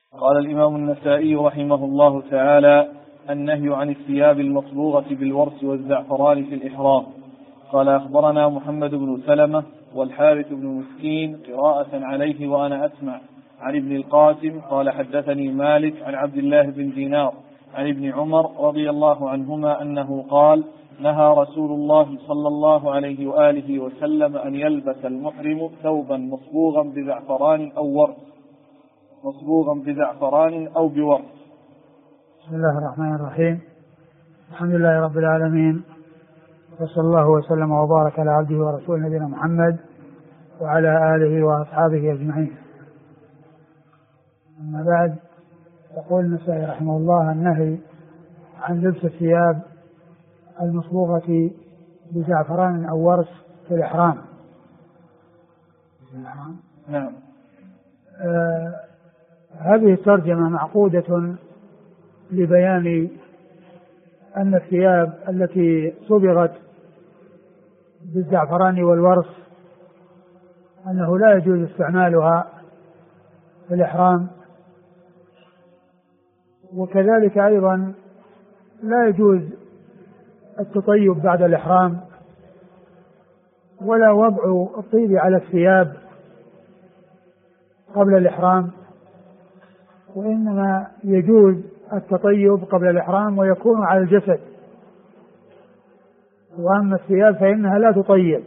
قال الإمام النسائي رحمه الله تعالى: النهي عن الثياب المصبوغة بالورس والزعفران في الإحرام. قال: أخبرنا محمد بن سلمة والحارث بن مسكين قراءة عليه وأنا أسمع عن ابن القاسم قال: حدثني مالك عن عبد الله بن دينار عن ابن عمر رضي الله عنهما أنه قال: نهى رسول الله صلى الله عليه وآله وسلم أن يلبس المحرم ثوبا مصبوغا بزعفران أو بورس. بسم الله الرحمن الرحيم. الحمد لله رب العالمين، وصلى الله وسلم وبارك على عبده ورسوله نبينا محمد وعلى آله وأصحابه أجمعين. أما بعد، يقول النسائي رحمه الله: النهي عن لبس الثياب المصبوغة بزعفران أو ورس في الإحرام. نعم. هذه الترجمة معقودة لبيان أن الثياب التي صبغت بالزعفران والورس أنه لا يجوز استعمالها في الإحرام، وكذلك أيضا لا يجوز التطيب بعد الإحرام ولا وضع الطيب على الثياب قبل الإحرام، وإنما يجوز التطيب قبل الإحرام ويكون على الجسد، وأما الثياب فإنها لا تطيب.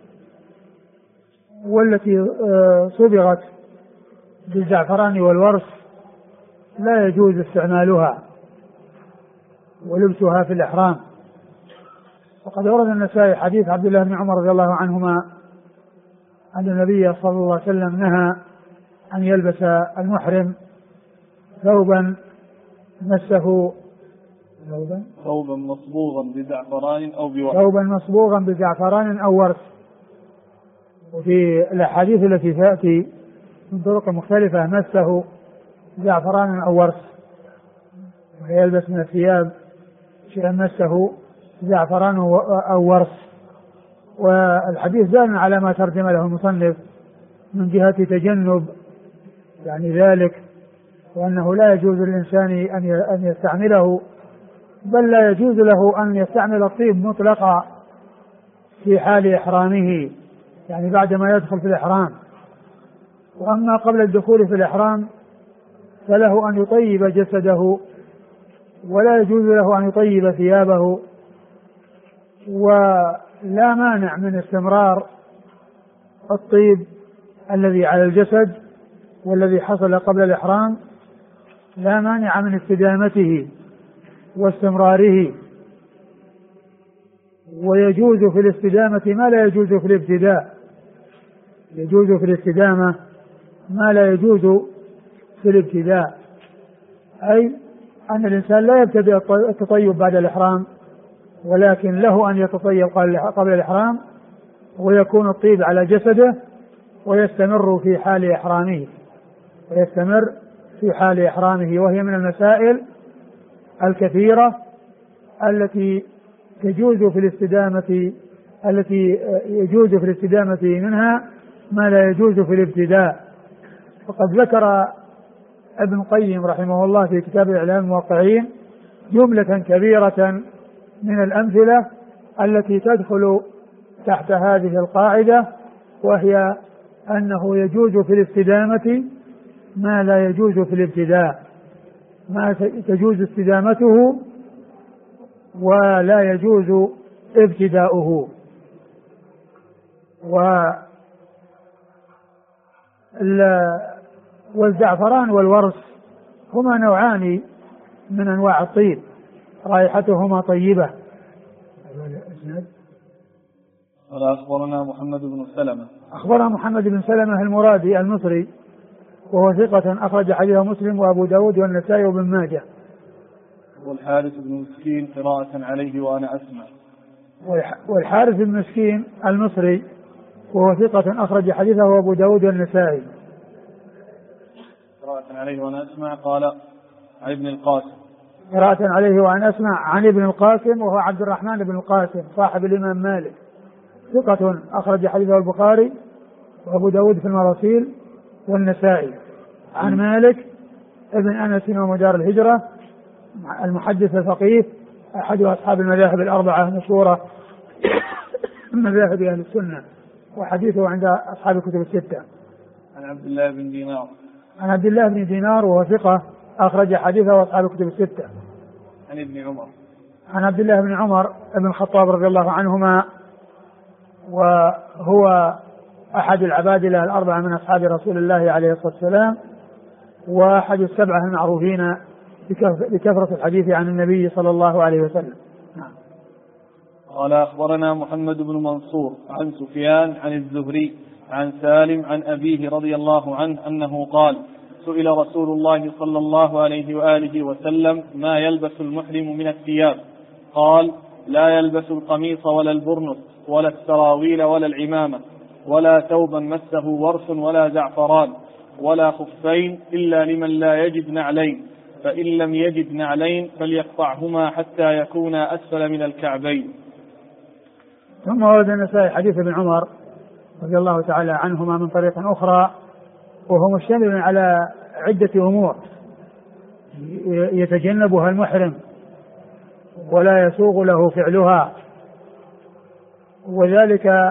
والتي صبغت بالزعفران والورس لا يجوز استعمالها ولبسها في الإحرام. وقد ورد النسائي حديث عبد الله بن عمر رضي الله عنهما أن النبي صلى الله عليه وسلم نهى أن يلبس المحرم ثوبا مسه ثوبا مصبوغا بزعفران أو بورس. وفي الأحاديث التي تأتي من طرق مختلفة مسه زعفران أو ورس، ويلبس من الثياب شيئا مسه زعفران أو ورس. والحديث دال على ما ترجم له المصنف من جهة تجنب يعني ذلك، وأنه لا يجوز للإنسان أن يستعمله، بل لا يجوز له أن يستعمل الطيب مطلقا في حال إحرامه، يعني بعدما يدخل في الإحرام. وأما قبل الدخول في الإحرام فله أن يطيب جسده، ولا يجوز له أن يطيب ثيابه، ولا مانع من استمرار الطيب الذي على الجسد والذي حصل قبل الإحرام، لا مانع من استدامته واستمراره. ويجوز في الاستدامة ما لا يجوز في الابتداء، يجوز في الاستدامة ما لا يجوز في الابتداء، أي أن الإنسان لا يبتدئ التطيب بعد الإحرام، ولكن له أن يتطيب قبل الإحرام ويكون الطيب على جسده ويستمر في حال إحرامه. وهي من المسائل الكثيرة التي يجوز في الاستدامة منها ما لا يجوز في الابتداء. فقد ذكر ابن القيم رحمه الله في كتاب إعلام الموقعين جملة كبيرة من الأمثلة التي تدخل تحت هذه القاعدة، وهي أنه يجوز في الاستدامة ما لا يجوز في الابتداء، ما تجوز استدامته ولا يجوز ابتداؤه. والزعفران والورس هما نوعان من أنواع الطيب رائحتهما طيبة. أخبرنا محمد بن سلمة المرادي المصري، وهو ثقة أخرج حديثه مسلم وأبو داود والنسائي وابن ماجه. والحارث بن مسكين قراءة عليه وأنا أسمع. والحارث بن مسكين المصري وهو ثقة أخرج حديثه أبو داود والنسائي. قراءة عليه وأنا أسمع. قال: عن ابن القاسم. قراءة عليه وأنا أسمع عن ابن القاسم، وهو عبد الرحمن بن القاسم صاحب الإمام مالك، ثقة أخرج حديثه البخاري وأبو داود في المراسيل والنسائي. عن مالك ابن أنس ومدار الهجرة، المحدث الفقيه، أحد أصحاب المذاهب الأربعة المشهورة من مذاهب أهل السنة، وحديثه عند أصحاب الكتب الستة. عن عبد الله بن دينار. عن عبد الله بن دينار وهو ثقة أخرج حديثه أصحاب الكتب الستة. عن ابن عمر. عن عبد الله بن عمر بن الخطاب رضي الله عنهما، وهو أحد العبادلة الأربعة من أصحاب رسول الله عليه الصلاة والسلام، وأحد السبعة المعروفين بكثرة الحديث عن النبي صلى الله عليه وسلم. نعم. قال أخبرنا محمد بن منصور عن سفيان عن الزهري عن سالم عن أبيه رضي الله عنه أنه قال: سئل رسول الله صلى الله عليه وآله وسلم: ما يلبس المحرم من الثياب؟ قال: لا يلبس القميص ولا البرنس ولا السراويل ولا العمامة ولا ثوبا مسه ورس ولا زعفران ولا خفين إلا لمن لا يجد نعلين، فإن لم يجد نعلين فليقطعهما حتى يكونا أسفل من الكعبين. ثم ورد النسائي حديث ابن عمر رضي الله تعالى عنهما من طريق أخرى، وهو مشتمل على عدة أمور يتجنبها المحرم ولا يسوغ له فعلها، وذلك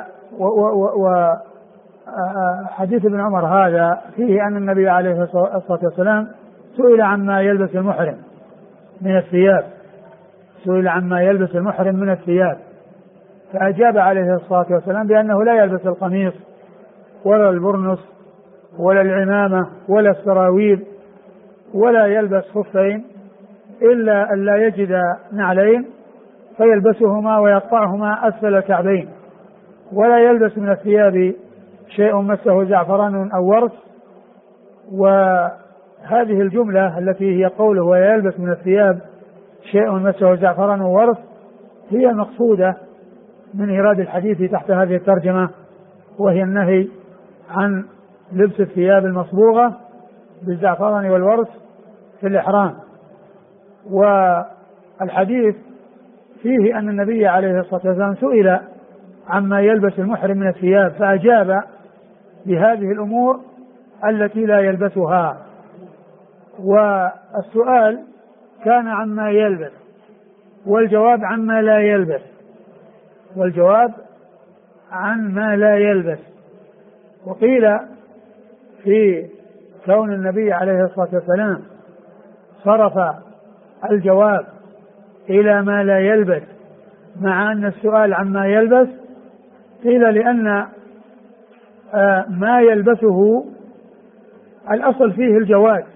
حديث ابن عمر هذا فيه أن النبي عليه الصلاة والسلام سئل عما يلبس المحرم من الثياب، سئل عما يلبس المحرم من الثياب، فأجاب عليه الصلاة والسلام بأنه لا يلبس القميص ولا البرنس ولا العمامة ولا السراويل، ولا يلبس خفين إلا أن لا يجد نعلين فيلبسهما ويقطعهما أسفل الكعبين، ولا يلبس من الثياب شيء مسه زعفران أو ورس. وهذه الجملة التي هي قوله ولا يلبس من الثياب شيء مسه زعفران أو ورس هي المقصودة من إيراد الحديث تحت هذه الترجمة، وهي النهي عن لبس الثياب المصبوغة بالزعفران والورس في الإحرام. والحديث فيه أن النبي عليه الصلاة والسلام سئل عما يلبس المحرم من الثياب فأجاب بهذه الأمور التي لا يلبسها، والسؤال كان عما يلبس والجواب عما لا يلبس، والجواب عن ما لا يلبس. وقيل في كون النبي عليه الصلاة والسلام صرف الجواب إلى ما لا يلبس مع أن السؤال عما يلبس، قيل لأن ما يلبسه الأصل فيه الجواز،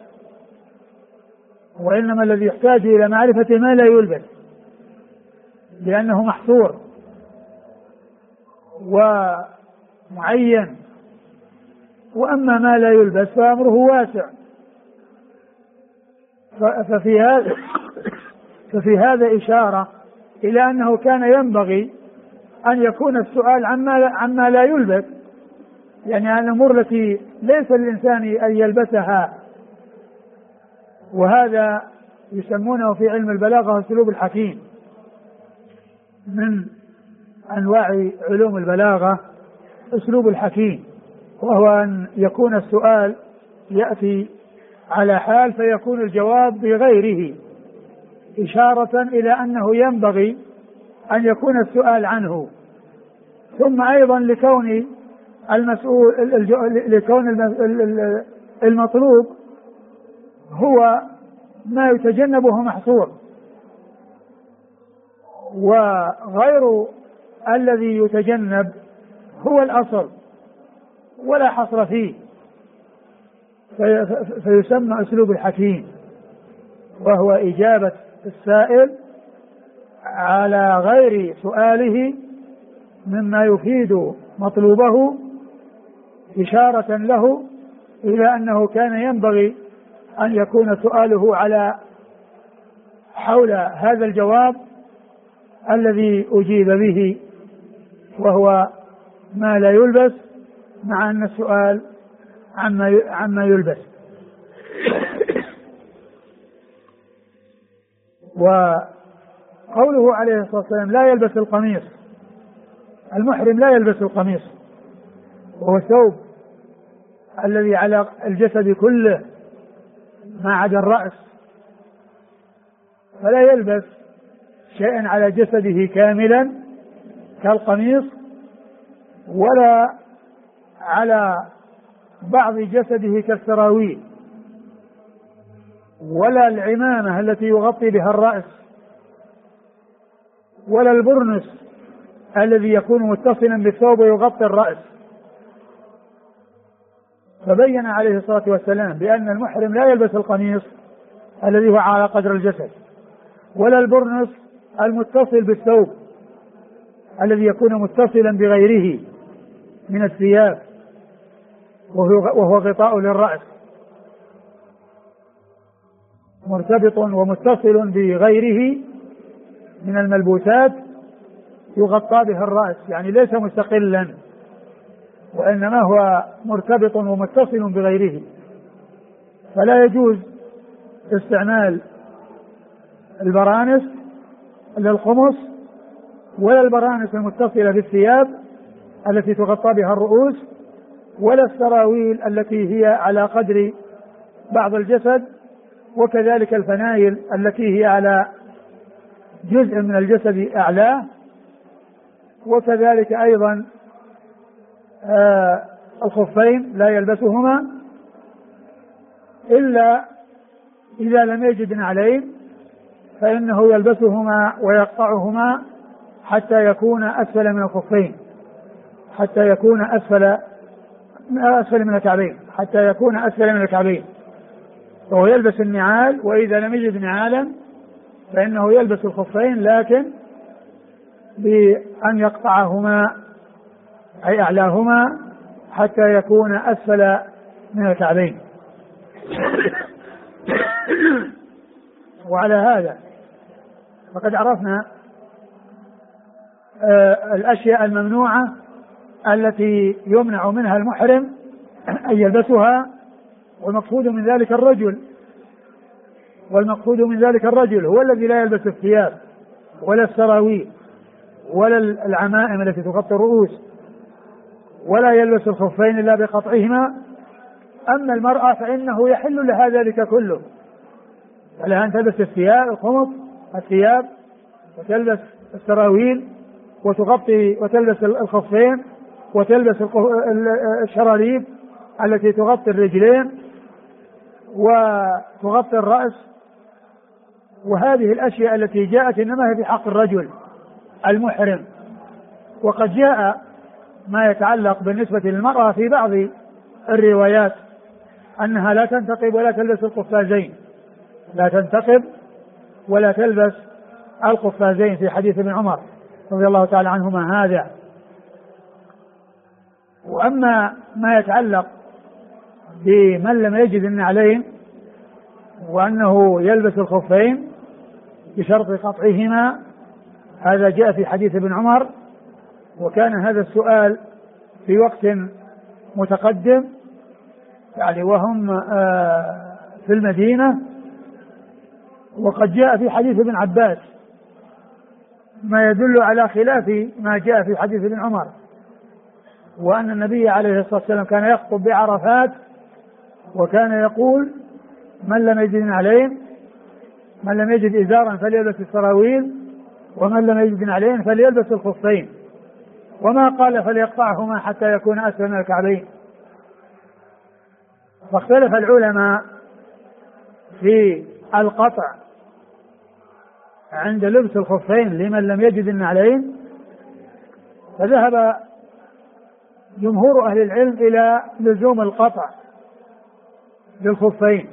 وإنما الذي يحتاج إلى معرفة ما لا يلبس لأنه محصور ومعين، وأما ما لا يلبس فأمره واسع. ففي هذا إشارة إلى أنه كان ينبغي أن يكون السؤال عما لا يلبس، يعني الأمور التي ليس للإنسان أن يلبسها، وهذا يسمونه في علم البلاغة أسلوب الحكيم، من أنواع علوم البلاغة أسلوب الحكيم، وهو أن يكون السؤال يأتي على حال فيكون الجواب بغيره، إشارة إلى أنه ينبغي أن يكون السؤال عنه. ثم أيضا لكون المطلوب هو ما يتجنبه محصور، وغير الذي يتجنب هو الأصل ولا حصر فيه، فيسمى أسلوب الحكيم، وهو إجابة السائل على غير سؤاله مما يفيد مطلوبه، إشارة له إلى أنه كان ينبغي أن يكون سؤاله على حول هذا الجواب الذي أجيب به، وهو ما لا يلبس، مع أن السؤال عما يلبس. وقوله عليه الصلاة والسلام لا يلبس القميص، المحرم لا يلبس القميص، وهو الثوب الذي على الجسد كله ما عدا الرأس، فلا يلبس شيئا على جسده كاملا كالقميص، ولا على بعض جسده كالسراويل، ولا العمامة التي يغطي بها الرأس، ولا البرنس الذي يكون متصلا بالثوب ويغطي الرأس. فبين عليه الصلاة والسلام بأن المحرم لا يلبس القميص الذي هو على قدر الجسد، ولا البرنس المتصل بالثوب الذي يكون متصلا بغيره من الثياب وهو غطاء للرأس، مرتبط ومتصل بغيره من الملبوسات يغطى به الرأس، يعني ليس مستقلا، وإنما هو مرتبط ومتصل بغيره. فلا يجوز استعمال البرانس للخمص، ولا البرانس المتصلة بالثياب التي تغطى بها الرؤوس، ولا السراويل التي هي على قدر بعض الجسد، وكذلك الفنايل التي هي على جزء من الجسد أعلاه، وكذلك أيضا الخفين لا يلبسهما إلا إذا لم يجد نعلين، فإنه يلبسهما ويقطعهما حتى يكون أسفل من الخفين، حتى يكون أسفل من الكعبين، حتى يكون أسفل من الكعبين، فهو يلبس النعال، وإذا لم يجد نعالا فإنه يلبس الخفين، لكن بأن يقطعهما أي أعلاهما حتى يكون أسفل من الكعبين. وعلى هذا فقد عرفنا الأشياء الممنوعة التي يمنع منها المحرم أن يلبسها، والمقصود من ذلك الرجل هو الذي لا يلبس الثياب ولا السراويل ولا العمائم التي تغطي الرؤوس، ولا يلبس الخفين إلا بقطعهما. أما المرأة فإنه يحل لها ذلك كله، فلها أن تلبس الثياب وتلبس السراويل وتلبس الخفين وتلبس الشراريب التي تغطي الرجلين وتغطي الرأس. وهذه الأشياء التي جاءت إنما هي في حق الرجل المحرم. وقد جاء ما يتعلق بالنسبة للمرأة في بعض الروايات أنها لا تنتقب ولا تلبس القفازين، لا تنتقب ولا تلبس القفازين في حديث ابن عمر رضي الله تعالى عنهما هذا. وأما ما يتعلق بمن لم يجد النعلين وأنه يلبس الخفين بشرط قطعهما، هذا جاء في حديث ابن عمر، وكان هذا السؤال في وقت متقدم يعني وهم في المدينة. وقد جاء في حديث ابن عباس ما يدل على خلاف ما جاء في حديث ابن عمر، وأن النبي عليه الصلاة والسلام كان يخطب بعرفات وكان يقول من لم يجد نعلين، من لم يجد إزارا فليلبس السراويل، ومن لم يجد نعلين فليلبس الخفين، وما قال فليقطعهما حتى يكون أسفل من الكعبين. فاختلف العلماء في القطع عند لبس الخفين لمن لم يجد النعلين، فذهب جمهور أهل العلم إلى لزوم القطع للخفين،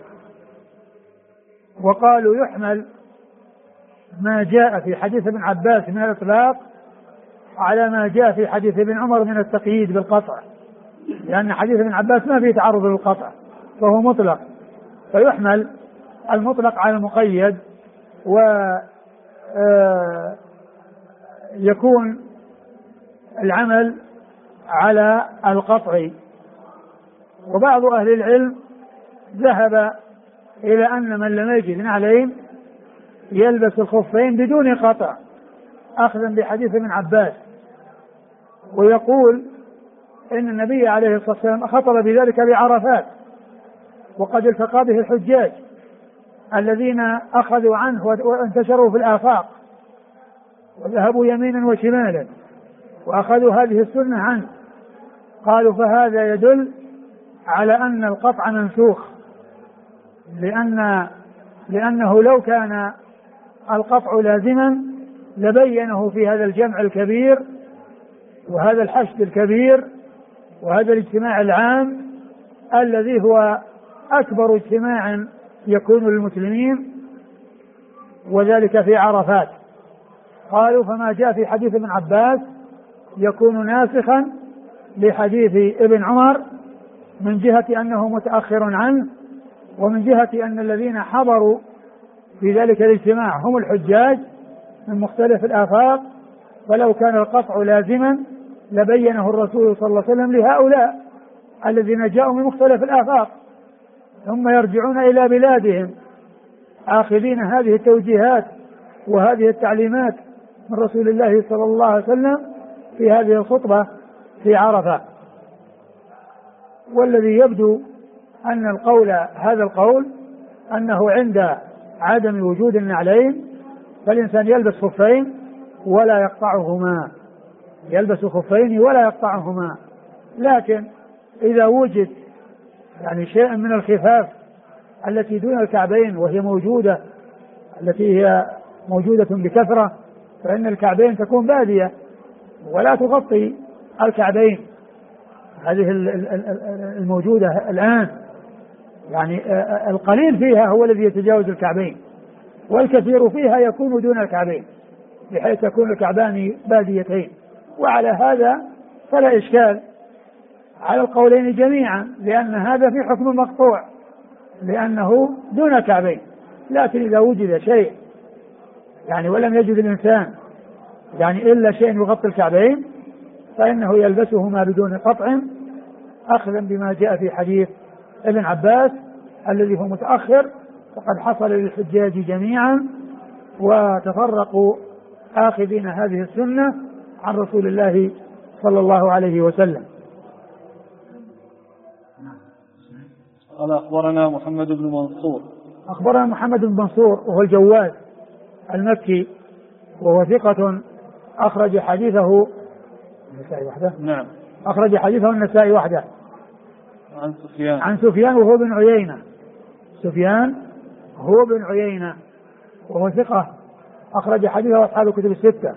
وقالوا يحمل ما جاء في حديث ابن عباس من الإطلاق على ما جاء في حديث ابن عمر من التقييد بالقطع، لأن حديث ابن عباس ما فيه تعرض للقطع فهو مطلق، فيحمل المطلق على المقيد، ويكون العمل على القطع. وبعض أهل العلم ذهب إلى أن من لم يجد نعلين يلبس الخفين بدون قطع أخذا بحديث ابن عباس، ويقول إن النبي عليه الصلاة والسلام خطب بذلك بعرفات وقد التقى به الحجاج، الذين أخذوا عنه وانتشروا في الآفاق وذهبوا يمينا وشمالا وأخذوا هذه السنة عنه، قالوا فهذا يدل على أن القطع منسوخ، لأنه لو كان القطع لازما لبينه في هذا الجمع الكبير وهذا الحشد الكبير وهذا الاجتماع العام الذي هو أكبر اجتماع يكون للمسلمين، وذلك في عرفات. قالوا فما جاء في حديث ابن عباس يكون ناسخا لحديث ابن عمر من جهة أنه متأخر عنه، ومن جهة أن الذين حضروا في ذلك الاجتماع هم الحجاج من مختلف الآفاق، ولو كان القطع لازما لبينه الرسول صلى الله عليه وسلم لهؤلاء الذين جاءوا من مختلف الآفاق ثم يرجعون إلى بلادهم آخذين هذه التوجيهات وهذه التعليمات من رسول الله صلى الله عليه وسلم في هذه الخطبة في عرفة. والذي يبدو أن هذا القول أنه عند عدم وجود النعلين فالإنسان يلبس خفين ولا يقطعهما، يلبس خفين ولا يقطعهما. لكن إذا وجد يعني شيء من الخفاف التي دون الكعبين وهي موجودة، التي هي موجودة بكثرة، فإن الكعبين تكون بادية ولا تغطي الكعبين، هذه الموجودة الآن يعني القليل فيها هو الذي يتجاوز الكعبين، والكثير فيها يكون دون الكعبين بحيث يكون الكعبان باديتين. وعلى هذا فلا إشكال على القولين جميعا، لأن هذا في حكم المقطوع لأنه دون الكعبين. لكن إذا وجد شيء يعني ولم يجد الإنسان يعني إلا شيء يغطي الكعبين فإنه يلبسهما بدون قطع أخذا بما جاء في حديث ابن عباس الذي هو متأخر، فقد حصل للحجاج جميعا وتفرقوا آخذين هذه السنة عن رسول الله صلى الله عليه وسلم. قال أخبرنا محمد بن منصور. أخبرنا محمد بن منصور وهو الجواز المكي وهو ثقة أخرج حديثه النسائي وحده. نعم. أخرج حديثه النسائي وحده. عن سفيان وهو بن عيينة. سفيان هو بن عيينة وهو ثقة أخرج حديثه أصحاب الكتب الستة.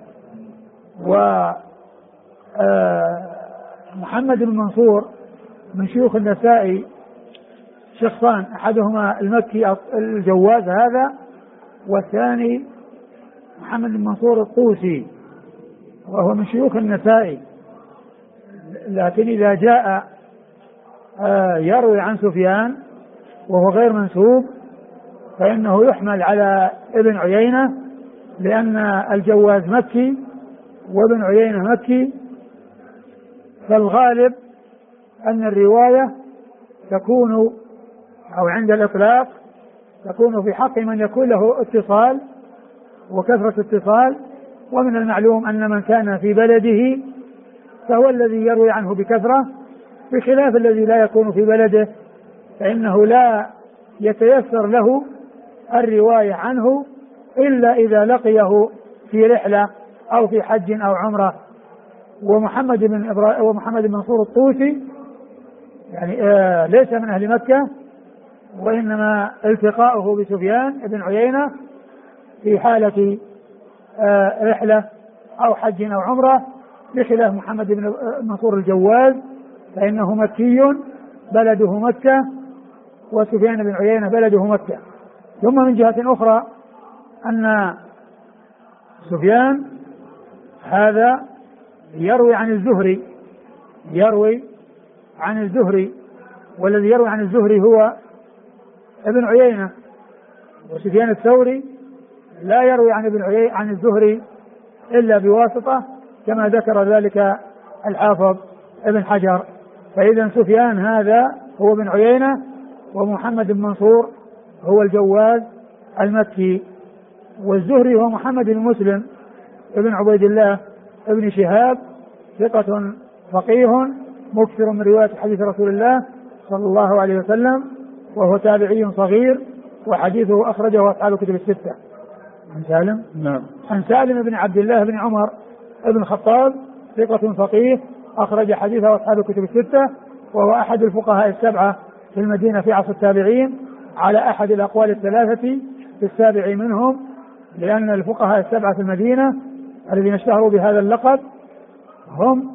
ومحمد بن منصور من شيوخ النسائي شخصان، أحدهما المكي الجواز هذا، والثاني محمد بن منصور الطوسي وهو من شيوخ النسائي. لكن إذا جاء يروي عن سفيان وهو غير منسوب فإنه يحمل على ابن عيينة، لأن الجواز مكي وابن عيينة مكي، فالغالب أن الرواية تكون أو عند الإطلاق تكون في حق من يكون له اتصال وكثرة اتصال. ومن المعلوم أن من كان في بلده فهو الذي يروي عنه بكثرة، بخلاف الذي لا يكون في بلده فإنه لا يتيسر له الرواية عنه إلا إذا لقيه في رحلة أو في حج أو عمرة. ومحمد بن منصور الطوسي يعني ليس من أهل مكة، وإنما التقاؤه بسفيان بن عيينة في حالة رحلة أو حج أو عمرة، بخلاف محمد بن منصور الجواز فإنه مكي بلده مكة، وسفيان بن عيينة بلده مكة. ثم من جهة أخرى أن سفيان هذا يروي عن الزهري، والذي يروي عن الزهري هو ابن عيينة، وسفيان الثوري لا يروي عن الزهري إلا بواسطة كما ذكر ذلك الحافظ ابن حجر. فإذا سفيان هذا هو ابن عيينة، ومحمد بن منصور هو الجواز المكي، والزهري هو محمد بن مسلم ابن عبيد الله ابن شهاب، ثقة فقيه مكثر من رواية حديث رسول الله صلى الله عليه وسلم، وهو تابعي صغير وحديثه أخرجه أصحاب الكتب الستة. عن سالم؟ نعم. عن سالم بن عبد الله بن عمر بن الخطاب ثقة فقيه أخرج حديثه أصحاب الكتب الستة، وهو أحد الفقهاء السبعة في المدينة في عصر التابعين على أحد الأقوال الثلاثة في السابع منهم، لأن الفقهاء السبعة في المدينة الذين اشتهروا بهذا اللقب هم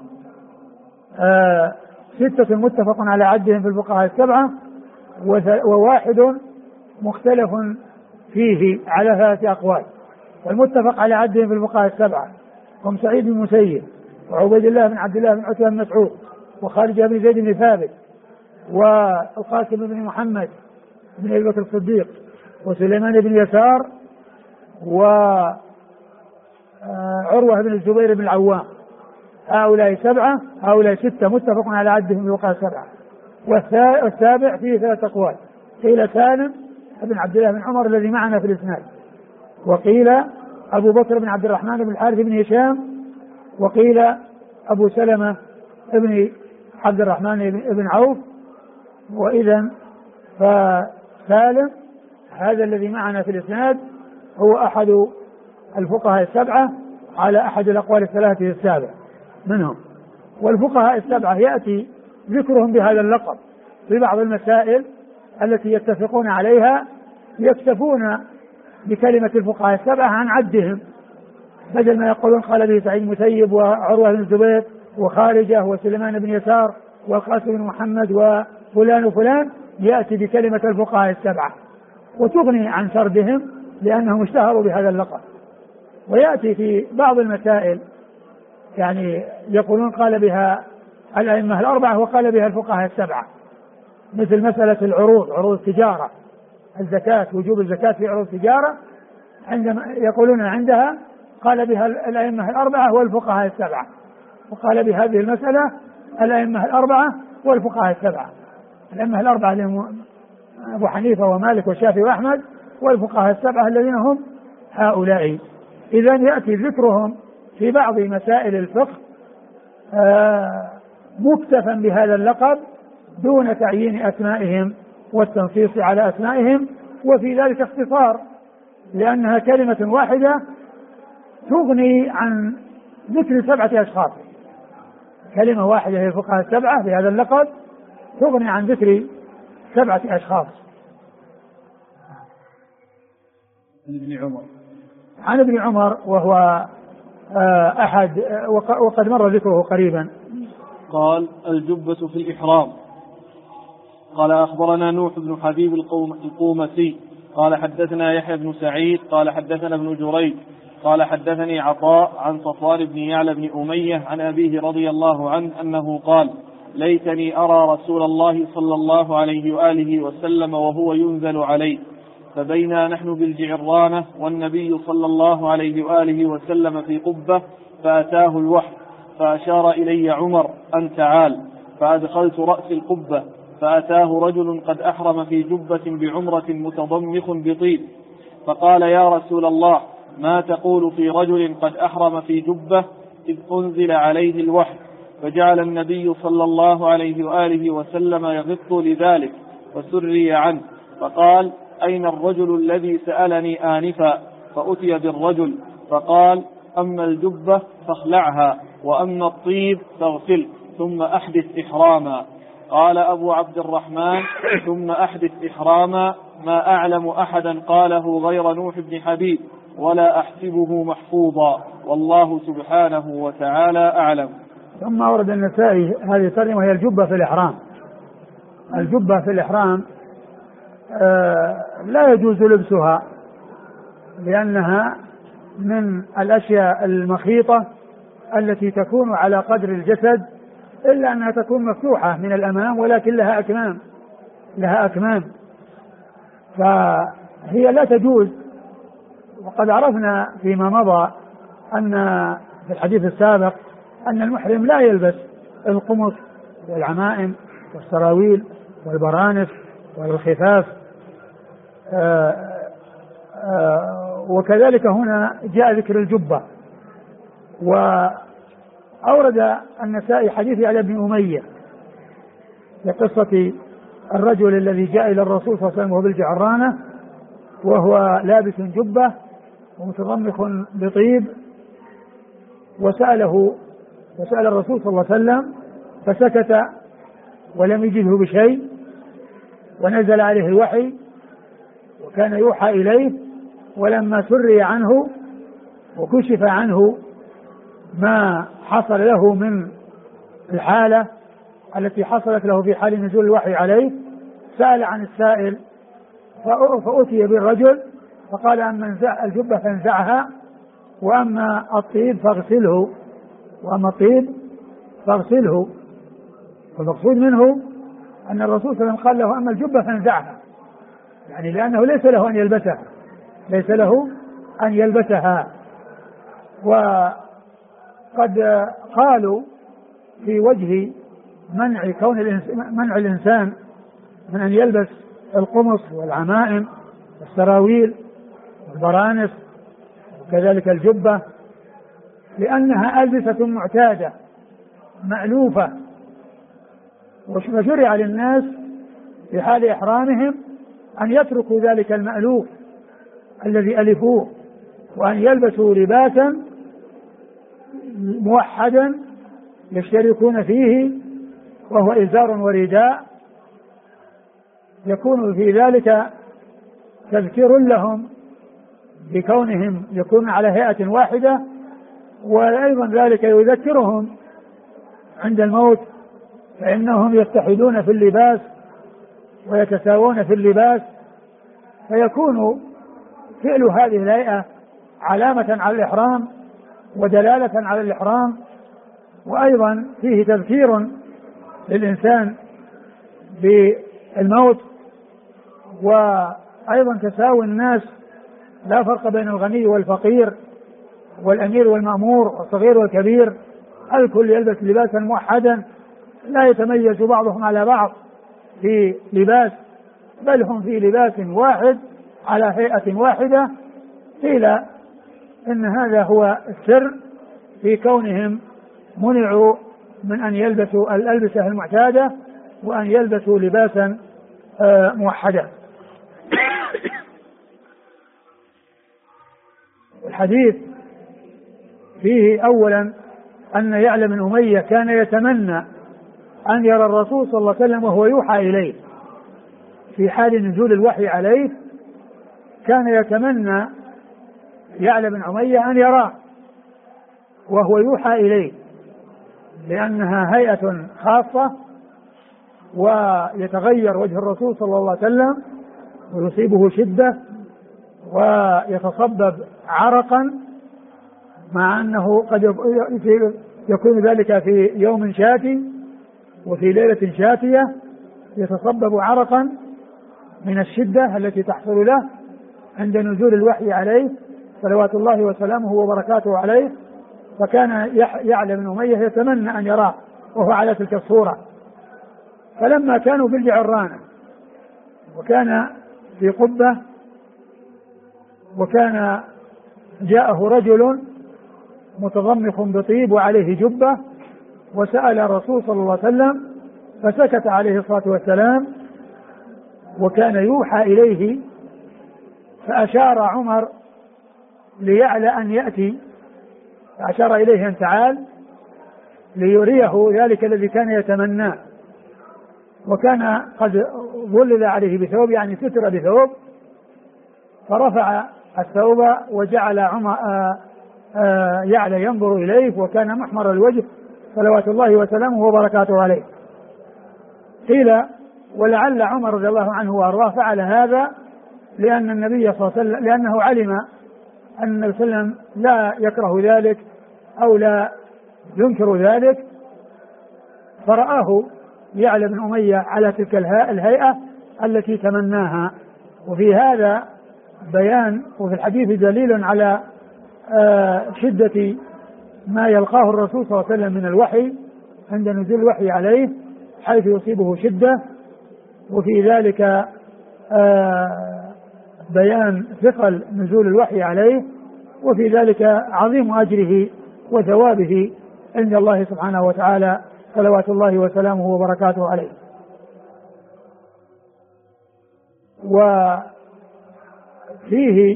6 متفق على عدهم في الفقهاء السبعة، وواحد مختلف فيه على 3 أقوال. والمتفق على عدهم في الفقهاء السبعة هم سعيد بن المسيب، وعبيد الله بن عبد الله بن عتبة بن مسعود، وخالد بن زيد بن ثابت، والقاسم بن محمد بن أبي بكر الصديق، وسليمان بن يسار، وعروة بن الزبير بن العوام. هؤلاء 7، هؤلاء 6 متفق على عدهم في الفقهاء السبعة. والسابع فيه 3 أقوال، قيل سالم بن عبد الله بن عمر الذي معنا في الإسناد، وقيل أبو بكر بن عبد الرحمن بن الحارث بن هشام، وقيل أبو سلمة بن عبد الرحمن بن عوف. وإذا فسالم هذا الذي معنا في الإسناد هو أحد الفقهاء السبعة على أحد الأقوال الثلاثة السابع منهم. والفقهاء السبعة يأتي ذكرهم بهذا اللقب في بعض المسائل التي يتفقون عليها، يكتفون بكلمة الفقهاء السبعة عن عدهم، بدل ما يقولون قال به سعيد المسيب وعروة بن الزبير وخارجة وسليمان بن يسار والقاسم بن محمد وفلان وفلان، يأتي بكلمة الفقهاء السبعة وتغني عن سردهم لأنهم اشتهروا بهذا اللقب. ويأتي في بعض المسائل يعني يقولون قال بها الأئمة الأربعة وقال بها الفقهاء السبعة، مثل مسألة العروض، عروض التجارة، الزكاة، وجوب الزكاة في عروض التجارة، عندما يقولون عندها قال بها الأئمة الأربعة والفقهاء السبعة، وقال بهذه المسألة الأئمة الأربعة والفقهاء السبعة. الأئمة الأربعة لهم أبو حنيفة ومالك والشافعي وأحمد، والفقهاء السبعة الذين هم هؤلاء. إذا يأتي ذكرهم في بعض مسائل الفقه مكتفا بهذا اللقب دون تعيين أسمائهم والتنصيص على أسمائهم، وفي ذلك اختصار، لأنها كلمة واحدة تغني عن ذكر 7 أشخاص. كلمة واحدة هي الفقهاء السبعة بهذا اللقب تغني عن ذكر 7 أشخاص. عن ابن عمر وهو أحد وقد مر ذكره قريبا. قال: الجبة في الإحرام. قال: أخبرنا نوح بن حبيب القومسي قال حدثنا يحيى بن سعيد قال حدثنا ابن جريج قال حدثني عطاء عن صفوان بن يعلى بن أمية عن أبيه رضي الله عنه أنه قال: ليتني أرى رسول الله صلى الله عليه وآله وسلم وهو ينزل عليه، فبينا نحن بالجعرانة والنبي صلى الله عليه وآله وسلم في قبة، فأتاه الوحي فأشار إلي عمر أن تعال، فأدخلت رأس القبة فأتاه رجل قد أحرم في جبة بعمرة متضمخ بطيب، فقال: يا رسول الله، ما تقول في رجل قد أحرم في جبة إذ أنزل عليه الوحي؟ فجعل النبي صلى الله عليه وآله وسلم يغط لذلك وسري عنه، فقال: أين الرجل الذي سألني آنفا؟ فأتي بالرجل فقال: أما الجبة فاخلعها، وأما الطيب فاغسل ثم أحدث إحراما. قال أبو عبد الرحمن: ثم أحدث إحراما ما أعلم أحدا قاله غير نوح بن حبيب ولا أحسبه محفوظا، والله سبحانه وتعالى أعلم. ثم ورد النسائي هذه الترجمة وهي الجبة في الإحرام. الجبة في الإحرام لا يجوز لبسها لأنها من الأشياء المخيطة التي تكون على قدر الجسد، إلا أنها تكون مفتوحة من الأمام ولكن لها أكمام فهي لا تجوز. وقد عرفنا فيما مضى أن في الحديث السابق أن المحرم لا يلبس القمص والعمائم والسراويل والبرانس والخفاف، وكذلك هنا جاء ذكر الجبة. وأورد النسائي حديث علي بن أمية لقصة الرجل الذي جاء إلى الرسول صلى الله عليه وسلم وهو بالجعرانة وهو لابس جبة ومتضمخ بطيب، وسأل الرسول صلى الله عليه وسلم فسكت ولم يجده بشيء، ونزل عليه الوحي وكان يوحى إليه. ولما سري عنه وكشف عنه ما حصل له من الحالة التي حصلت له في حال نزول الوحي عليه، سأل عن السائل فأتي بالرجل فقال: أما انزع الجبة فانزعها، وأما الطيب فاغسله. والمقصود منه أن الرسول صلى الله عليه وسلم قال له: أما الجبة فانزعها، يعني لأنه ليس له أن يلبسها. وقد قالوا في وجه منع الإنسان من أن يلبس القمص والعمائم والسراويل والبرانس وكذلك الجبة، لأنها ألبسة معتادة مألوفة، وشرع للناس في حال إحرامهم أن يتركوا ذلك المألوف الذي ألفوه، وأن يلبسوا لباسا موحدا يشتركون فيه، وهو إزار ورداء، يكون في ذلك تذكير لهم بكونهم يكون على هيئة واحدة، وأيضا ذلك يذكرهم عند الموت، فإنهم يتحدون في اللباس ويتساوون في اللباس، فيكون فعل هذه الهيئة علامة على الإحرام ودلالة على الإحرام، وأيضا فيه تذكير للإنسان بالموت، وأيضا تساوي الناس، لا فرق بين الغني والفقير والأمير والمأمور والصغير والكبير، الكل يلبس لباسا موحدا لا يتميز بعضهم على بعض في لباس، بل هم في لباس واحد على هيئة واحدة. قيل إن هذا هو السر في كونهم منعوا من أن يلبسوا الألبسة المعتادة وأن يلبسوا لباسا موحدا. الحديث فيه أولا أن يعلى بن أمية كان يتمنى أن يرى الرسول صلى الله عليه وسلم وهو يوحى إليه في حال نزول الوحي عليه، كان يتمنى يعلى بن أمية أن يراه وهو يوحى إليه، لأنها هيئة خاصة، ويتغير وجه الرسول صلى الله عليه وسلم ويصيبه شدة ويتصبب عرقا، مع أنه قد يكون ذلك في يوم شاتي وفي ليلة شاتية، يتصبب عرقا من الشدة التي تحصل له عند نزول الوحي عليه صلوات الله وسلامه وبركاته عليه. فكان يعلى بن أمية يتمنى أن يراه وهو على تلك الصورة. فلما كانوا بالجعرانة وكان في قبة، وكان جاءه رجل متضمخ بطيب وعليه جبة، وسأل الرسول صلى الله عليه وسلم فسكت عليه الصلاة والسلام، وكان يوحى إليه، فأشار عمر ليعلى أن يأتي، فأشار إليه أن تعال ليريه ذلك الذي كان يتمناه. وكان قد ظلل عليه بثوب، يعني ستر بثوب، فرفع الثوب وجعل يعلى ينظر إليه، وكان محمر الوجه صلوات الله وسلامه وبركاته عليه. قيل ولعل عمر رضي الله عنه وارضاه فعل هذا لأن النبي صلى الله عليه وسلم، لأنه علم أن النبي صلى الله عليه وسلم لا يكره ذلك أو لا ينكر ذلك، فرآه يعلى بن أمية على تلك الهيئة التي تمناها. وفي هذا بيان، وفي الحديث دليل على شدة ما يلقاه الرسول صلى الله عليه وسلم من الوحي عند نزول الوحي عليه، حيث يصيبه شدة، وفي ذلك بيان ثقل نزول الوحي عليه، وفي ذلك عظيم أجره وثوابه عند الله سبحانه وتعالى صلوات الله وسلامه وبركاته عليه. فيه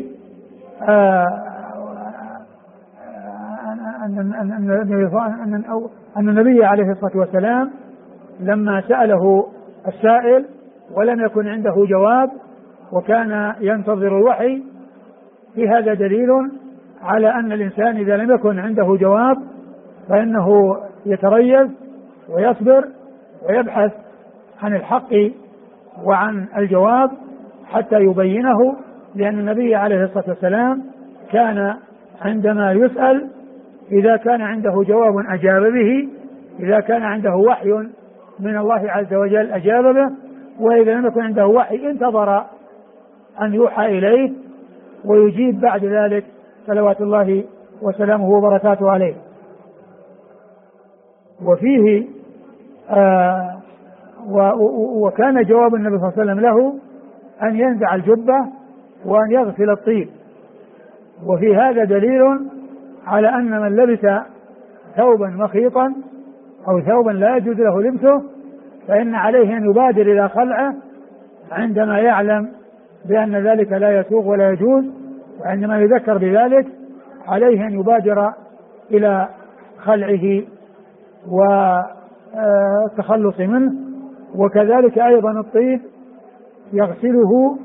أن النبي عليه الصلاة والسلام لما سأله السائل ولم يكن عنده جواب وكان ينتظر الوحي، في هذا دليل على أن الإنسان إذا لم يكن عنده جواب فإنه يتريث ويصبر ويبحث عن الحق وعن الجواب حتى يبينه، لأن النبي عليه الصلاة والسلام كان عندما يسأل إذا كان عنده جواب أجاب به، إذا كان عنده وحي من الله عز وجل أجاب به، وإذا لم يكن عنده وحي انتظر أن يوحى إليه ويجيب بعد ذلك صلوات الله وسلامه وبركاته عليه. وفيه وكان جواب النبي صلى الله عليه وسلم له أن ينزع الجبة وأن يغسل الطيب. وفي هذا دليل على أن من لبس ثوبا مخيطا أو ثوبا لا يجوز له لبسه فإن عليه أن يبادر إلى خلعه عندما يعلم بأن ذلك لا يسوغ ولا يجوز، وعندما يذكر بذلك عليه أن يبادر إلى خلعه والتخلص منه. وكذلك أيضا الطيب يغسله.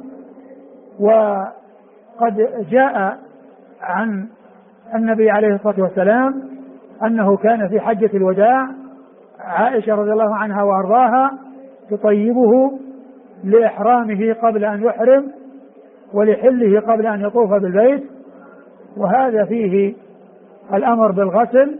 وقد جاء عن النبي عليه الصلاة والسلام أنه كان في حجة الوداع عائشة رضي الله عنها وأرضاها تطيبه لإحرامه قبل أن يحرم ولحله قبل أن يطوف بالبيت، وهذا فيه الأمر بالغسل.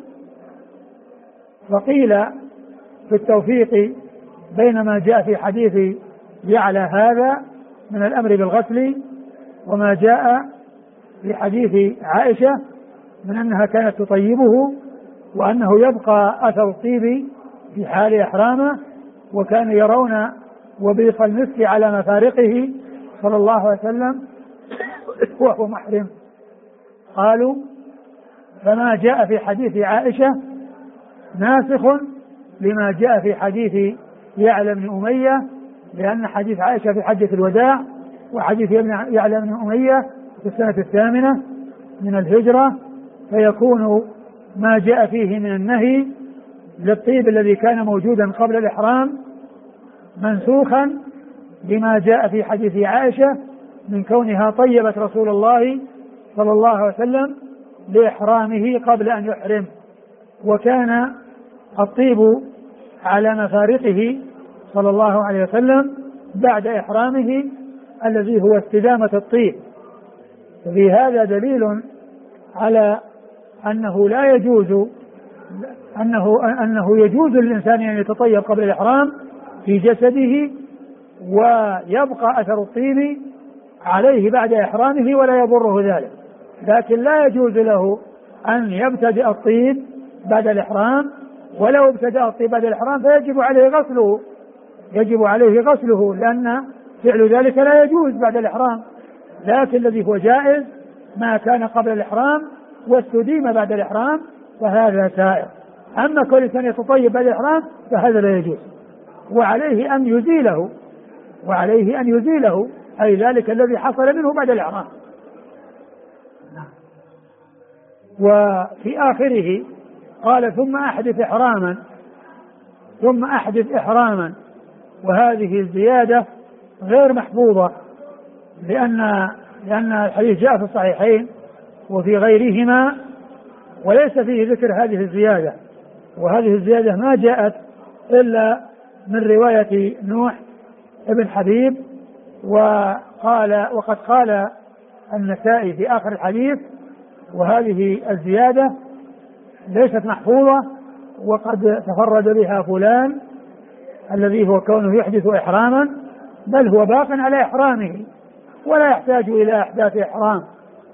فقيل في التوفيق بين ما جاء في حديث يعلى هذا من الأمر بالغسل وما جاء في حديث عائشة من أنها كانت تطيبه وأنه يبقى أثر الطيب في حال إحرامه، وكان يرون وبيق المسك على مفارقه صلى الله عليه وسلم وهو محرم. قالوا فما جاء في حديث عائشة ناسخ لما جاء في حديث يعلى بن أمية، لأن حديث عائشة في حجة الوداع وحديث يعلى بن أمية في السنة 8 من الهجرة، فيكون ما جاء فيه من النهي للطيب الذي كان موجودا قبل الإحرام منسوخا بما جاء في حديث عائشة من كونها طيبت رسول الله صلى الله عليه وسلم لإحرامه قبل أن يحرم، وكان الطيب على مفارقه صلى الله عليه وسلم بعد إحرامه الذي هو استدامة الطيب. في هذا دليل على أنه لا يجوز أنه يجوز للإنسان أن يتطيب قبل الإحرام في جسده ويبقى أثر الطيب عليه بعد إحرامه ولا يضره ذلك، لكن لا يجوز له أن يبتدئ الطيب بعد الإحرام، ولو ابتدأ الطيب بعد الإحرام فيجب عليه غسله لأن فعل ذلك لا يجوز بعد الإحرام، لكن الذي هو جائز ما كان قبل الإحرام واستديم بعد الإحرام فهذا سائر. أما كل إنسان يتطيب بعد الإحرام فهذا لا يجوز، وعليه أن يزيله أي ذلك الذي حصل منه بعد الإحرام. وفي آخره قال ثم أحدث إحراما، وهذه الزيادة غير محفوظة لأن الحديث جاء في الصحيحين وفي غيرهما وليس فيه ذكر هذه الزيادة، وهذه الزيادة ما جاءت إلا من رواية نوح ابن حبيب. وقد قال النسائي في آخر الحديث وهذه الزيادة ليست محفوظة وقد تفرد بها فلان الذي هو كونه يحدث إحراما، بل هو باق على إحرامه ولا يحتاج إلى إحداث إحرام.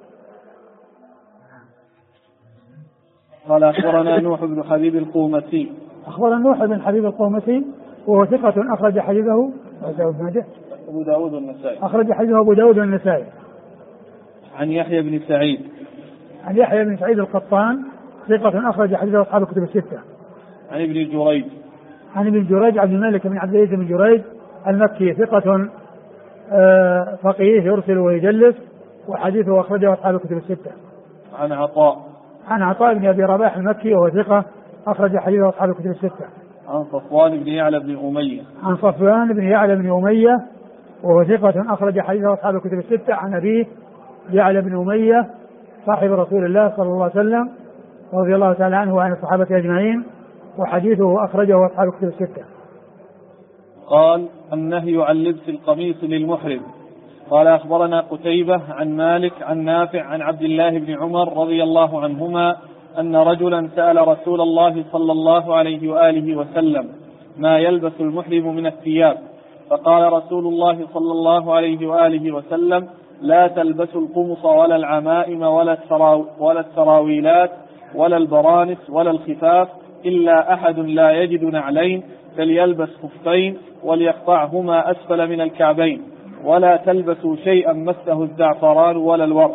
قال أخبرنا نوح بن حبيب القومسي. أخبرنا نوح بن حبيب القومسي وهو ثقة أخرج حديثه أبو داود والنسائي. أخرج حديثه أبو داود والنسائي. عن يحيى بن سعيد. عن يحيى بن سعيد القطان ثقة أخرج حديثه أصحاب الكتب الستة. عن ابن جريج. عن ابن جريج عبد الملك بن عبد العزيز بن جريج المكي ثقة فقيه يرسل ويجلس وحديثه أخرجه أصحاب الكتب الستة. عن عطاء بن أبي رباح المكي وهو ثقة أخرج حديثه أصحاب الكتب الستة. عن صفوان بن يعلى بن أمية وهو ثقة أخرج حديثه أصحاب الكتب الستة. عن أبيه يعلى بن أمية صاحب رسول الله صلى الله عليه وسلم رضي الله تعالى عنه وعن الصحابة أجمعين، وحديثه أخرجه أصحاب الكتب الستة. قال: النهي عن لبس القميص للمحرم. قال: أخبرنا قتيبة عن مالك عن نافع عن عبد الله بن عمر رضي الله عنهما أن رجلا سأل رسول الله صلى الله عليه وآله وسلم: ما يلبس المحرم من الثياب؟ فقال رسول الله صلى الله عليه وآله وسلم: لا تلبسوا القمص ولا العمائم ولا السراويلات ولا البرانس ولا الخفاف، إلا أحد لا يجد نعلين فليلبس خفين وليقطعهما أسفل من الكعبين، ولا تلبسوا شيئا مسه الزعفران ولا الورق.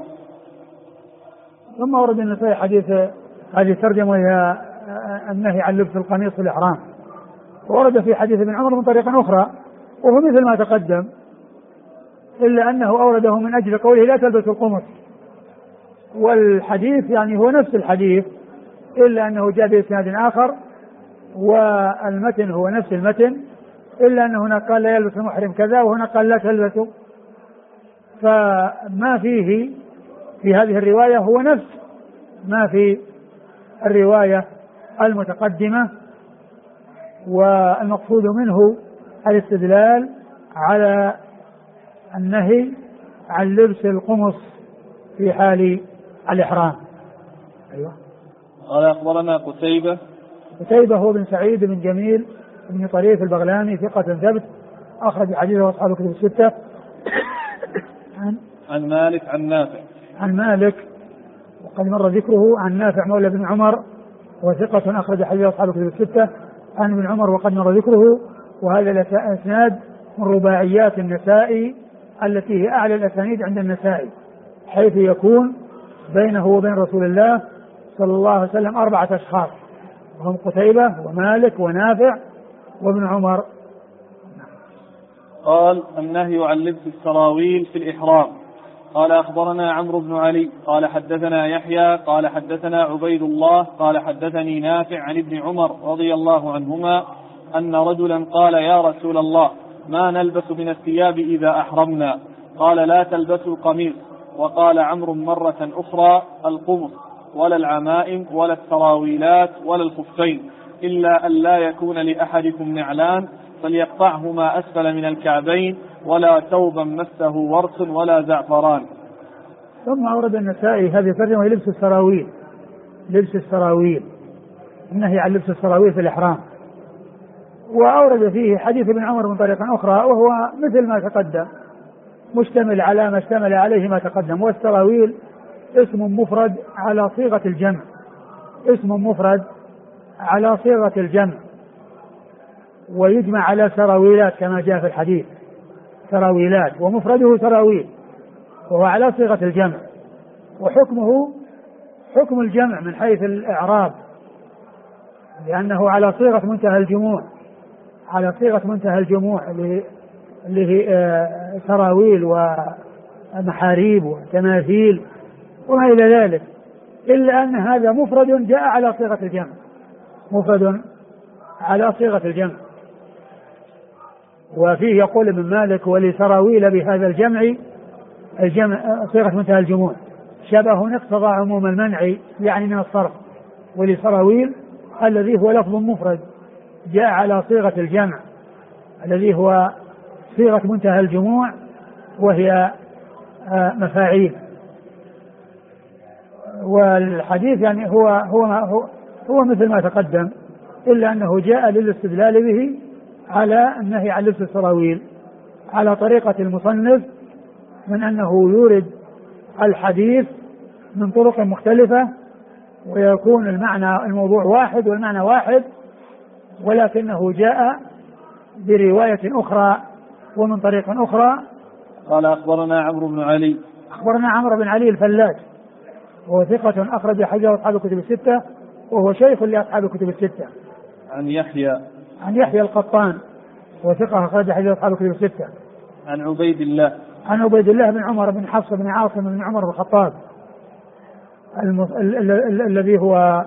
ثم ورد النسائي حديث هذه الترجمة هي النهي عن لبس القميص في الإحرام، ورد في حديث ابن عمر من طريقة أخرى وهو مثل ما تقدم، إلا أنه أورده من أجل قوله لا تلبسوا القمص، والحديث يعني هو نفس الحديث إلا أنه جاء بإسناد آخر، والمتن هو نفس المتن، إلا أنه هنا قال لا يلبس المحرم كذا وهنا قال لا تلبسوا. فما فيه في هذه الرواية هو نفس ما في الرواية المتقدمة، والمقصود منه الاستدلال على النهي عن لبس القمص في حال الإحرام. أيوة. قال: أخبرنا قتيبة هو بن سعيد بن جميل بن طريف البغلاني ثقة ثبت أخرج حديثه أصحاب الكتب الستة. عن مالك عن نافع. عن مالك وقد مر ذكره. عن نافع مولى بن عمر وثقة أخرج حديثه أصحاب الكتب الستة. عن ابن عمر وقد مر ذكره. وهذا الإسناد من رباعيات النسائي التي هي أعلى الأسانيد عند النسائي، حيث يكون بينه وبين رسول الله صلى الله عليه وسلم 4 أشخاص، وهم قتيبة ومالك ونافع وابن عمر. قال: النهي عن لبس السراويل في الإحرام. قال: أخبرنا عمرو بن علي قال حدثنا يحيى قال حدثنا عبيد الله قال حدثني نافع عن ابن عمر رضي الله عنهما أن رجلا قال: يا رسول الله، ما نلبس من الثياب إذا أحرمنا؟ قال: لا تلبسوا القميص. وقال عمرو مرة أخرى: القمص ولا العمائم ولا السراويلات ولا الخفين، إلا أن لا يكون لأحدكم نعلان فليقطعهما أسفل من الكعبين، ولا ثوبا مسه ورس ولا زعفران. ثم أورد النسائي هذه الترجمة لبس السراويل، النهي عن لبس السراويل في الإحرام، وأورد فيه حديث ابن عمر من طريقة أخرى وهو مثل ما تقدم، مشتمل على ما اشتمل عليه ما تقدم. والسراويل اسم مفرد على صيغة الجمع، ويجمع على سراويلات كما جاء في الحديث، سراويلات ومفرده سراويل، وهو على صيغة الجمع، وحكمه حكم الجمع من حيث الإعراب، لأنه على صيغة منتهى الجموع اللي هي سراويل ومحاريب وتماثيل وما إلى ذلك، إلا أن هذا مفرد جاء على صيغة الجمع. وفيه يقول ابن مالك: ولسراويل بهذا الجمع صيغة منتهى الجموع شبه اقتضى عموم المنع يعني من الصرف. ولسراويل الذي هو لفظ مفرد جاء على صيغة الجمع الذي هو صيغة منتهى الجموع وهي مفاعيل. والحديث يعني هو مثل ما تقدم، إلا أنه جاء للاستدلال به على النهي عن لبس السراويل على طريقة المصنف، من أنه يورد الحديث من طرق مختلفة ويكون الموضوع واحد والمعنى واحد، ولكنه جاء برواية أخرى ومن طريق أخرى. قال: أخبرنا عمرو بن علي الفلاج، وهو ثقة أخرج حديثه أصحاب الكتب الستة، وهو شيخ لأصحاب الكتب الستة. عن يحيى القطان، وثقة أخرج حديثه أصحاب الكتب الستة. عن عن عبيد الله بن عمر بن حفص بن عاصم بن عمر بن الخطاب الذي هو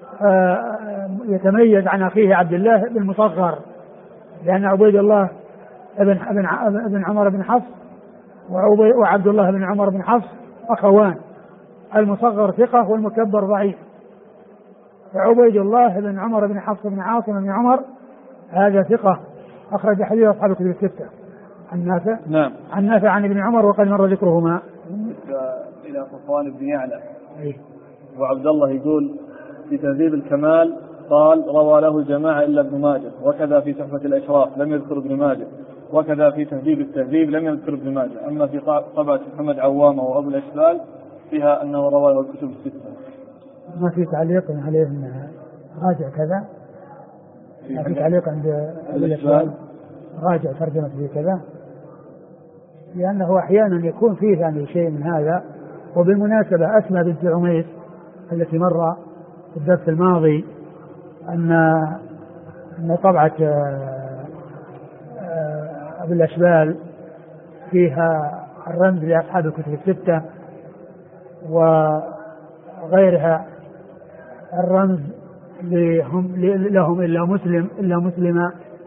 يتميز عن أخيه عبد الله بالمصغر، لأن عبيد الله بن عمر بن حفص وعبد الله بن عمر بن حفص أخوان، المصغر ثقة والمكبر ضعيف. وعبيد الله بن عمر بن حفص بن عاصم بن عمر هذا ثقة أخرج حديث أصحاب الكتب الستة عن نافع. نعم. عن نافع عن ابن عمر وقد مر ذكرهما. إلى صفوان بن يعلى. وعبد الله يقول في تهذيب الكمال قال روى له جماعة إلا ابن ماجه، وكذا في تحفة الأشراف لم يذكر ابن ماجه، وكذا في تهذيب التهذيب لم يذكر ابن ماجه. أما في طبعة محمد عوامة وأبو الأشبال فيها أنه روى له الكتب الستة. ما في تعليق عليه أنها راجع كذا، ما في تعليق عند أبو الأشبال راجع ترجمة في كذا، لأنه أحيانا يكون فيه يعني شيء من هذا. وبالمناسبة أسمى بنت عميس التي مر في الدرس الماضي أن طبعة أبو الأشبال فيها الرمز لأصحاب الكتب الستة، وغيرها الرمز لهم إلا مسلم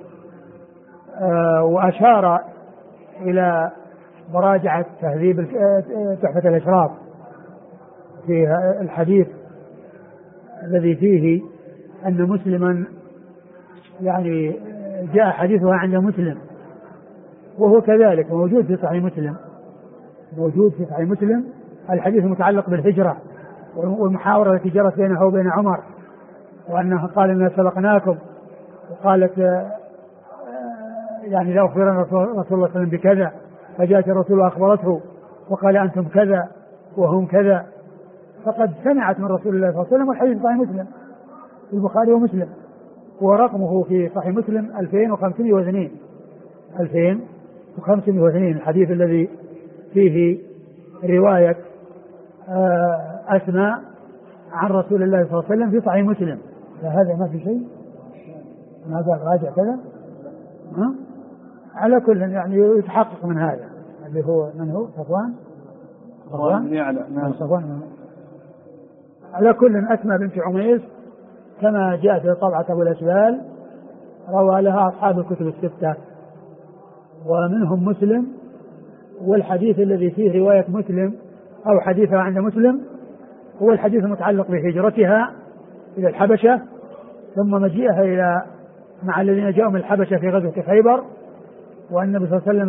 وأشار إلى مراجعة تهذيب تحفة الأشراف في الحديث الذي فيه أن مسلما يعني جاء حديثها عند مسلم، وهو كذلك موجود في صحيح مسلم الحديث المتعلق بالهجرة والمحاورة التي جرت بينه وبين عمر، وأنه قال إننا سبقناكم، وقالت يعني لا أخبرنا رسول الله صلى الله عليه وسلم بكذا، فجاءت الرسول وأخبرته وقال أنتم كذا وهم كذا، فقد سمعت من رسول الله صلى الله عليه وسلم. والحديث صحيح مسلم في البخاري ومسلم، ورقمه في صحيح مسلم 2502 الحديث الذي فيه رواية أسماء عن رسول الله صلى الله عليه وسلم في صحيح مسلم. فهذا ما في شيء، ماذا راجع كذا على كل يعني يتحقق من هذا اللي هو من هو صفوان يعلى. نعم. صفوان. على كل أسمى بنت عميس كما جاء في طبعة أبو الأشبال روى لها أصحاب الكتب الستة ومنهم مسلم، والحديث الذي فيه رواية مسلم أو حديثها عند مسلم هو الحديث المتعلق بهجرتها إلى الحبشة ثم مجيئها إلى مع الذين جاءوا من الحبشة في غزوة خيبر، وأن النبي صلى الله عليه وسلم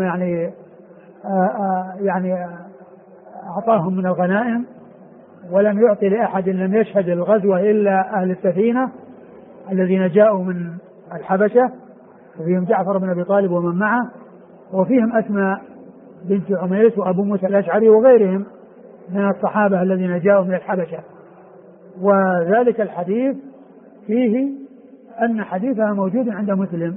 يعني أعطاهم من الغنائم ولم يعطي لأحد لم يشهد الغزوة إلا أهل السفينة الذين جاءوا من الحبشة، وفيهم جعفر بن أبي طالب ومن معه، وفيهم أسماء بنت عميس وأبو موسى الأشعري وغيرهم من الصحابة الذين جاءوا من الحبشة. وذلك الحديث فيه أن حديثها موجود عند مسلم.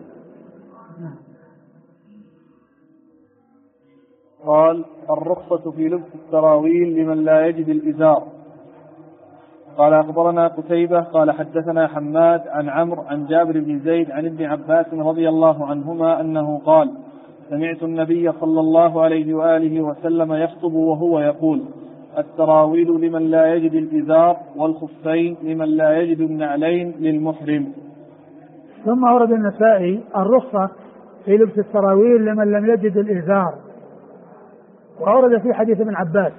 قال الرخصة في لبس السراويل لمن لا يجد الإزار. قال أخبرنا قتيبة قال حدثنا حماد عن عمرو عن جابر بن زيد عن ابن عباس رضي الله عنهما أنه قال سمعت النبي صلى الله عليه وآله وسلم يخطب وهو يقول السراويل لمن لا يجد الإزار والخفين لمن لا يجد النعلين للمحرم. ثم أورد النسائي الرخصة في لبس السراويل لمن لم يجد الإزار، وأورد في حديث ابن عباس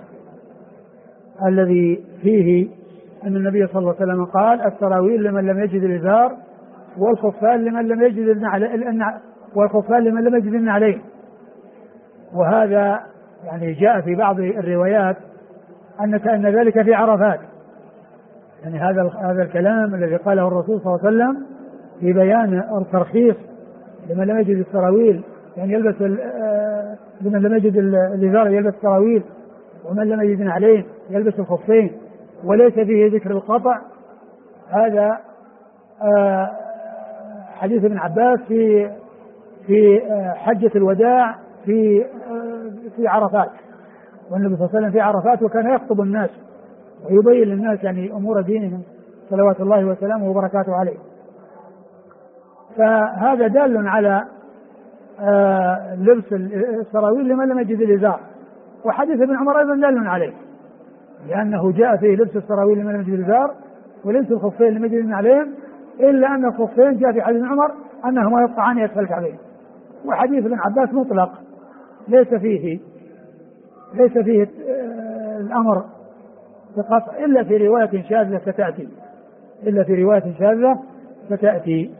الذي فيه أن النبي صلى الله عليه وسلم قال السراويل لمن لم يجد الإزار والخفان لمن لم يجد النعلين. وهذا يعني جاء في بعض الروايات أن ذلك في عرفات، يعني هذا الكلام الذي قاله الرسول صلى الله عليه وسلم في بيان الترخيص لمن لم يجد السراويل، يعني يلبس لمن لم يجد الإزار يلبس السراويل ومن لم يجد النعلين يلبس الخفين، وليس فيه ذكر القطع. هذا حديث ابن عباس في حجة الوداع في عرفات، والنبي صلى الله عليه وسلم في عرفات وكان يخطب الناس ويبين للناس يعني أمور دينهم صلوات الله وسلامه وبركاته عليه. فهذا دال على لبس السراويل لمن لم يجد الإزار، وحديث ابن عمر أيضا دال عليه، لأنه جاء فيه لبس السراويل لمن لم يجد الإزار ولبس الخفين لمن يجد عليهم، إلا أن الخفين جاء في حديث ابن عمر أنهما يقطعان يسفل الكعبين. وحديث ابن عباس مطلق ليس فيه الأمر بقطع إلا في رواية شاذة ستأتي.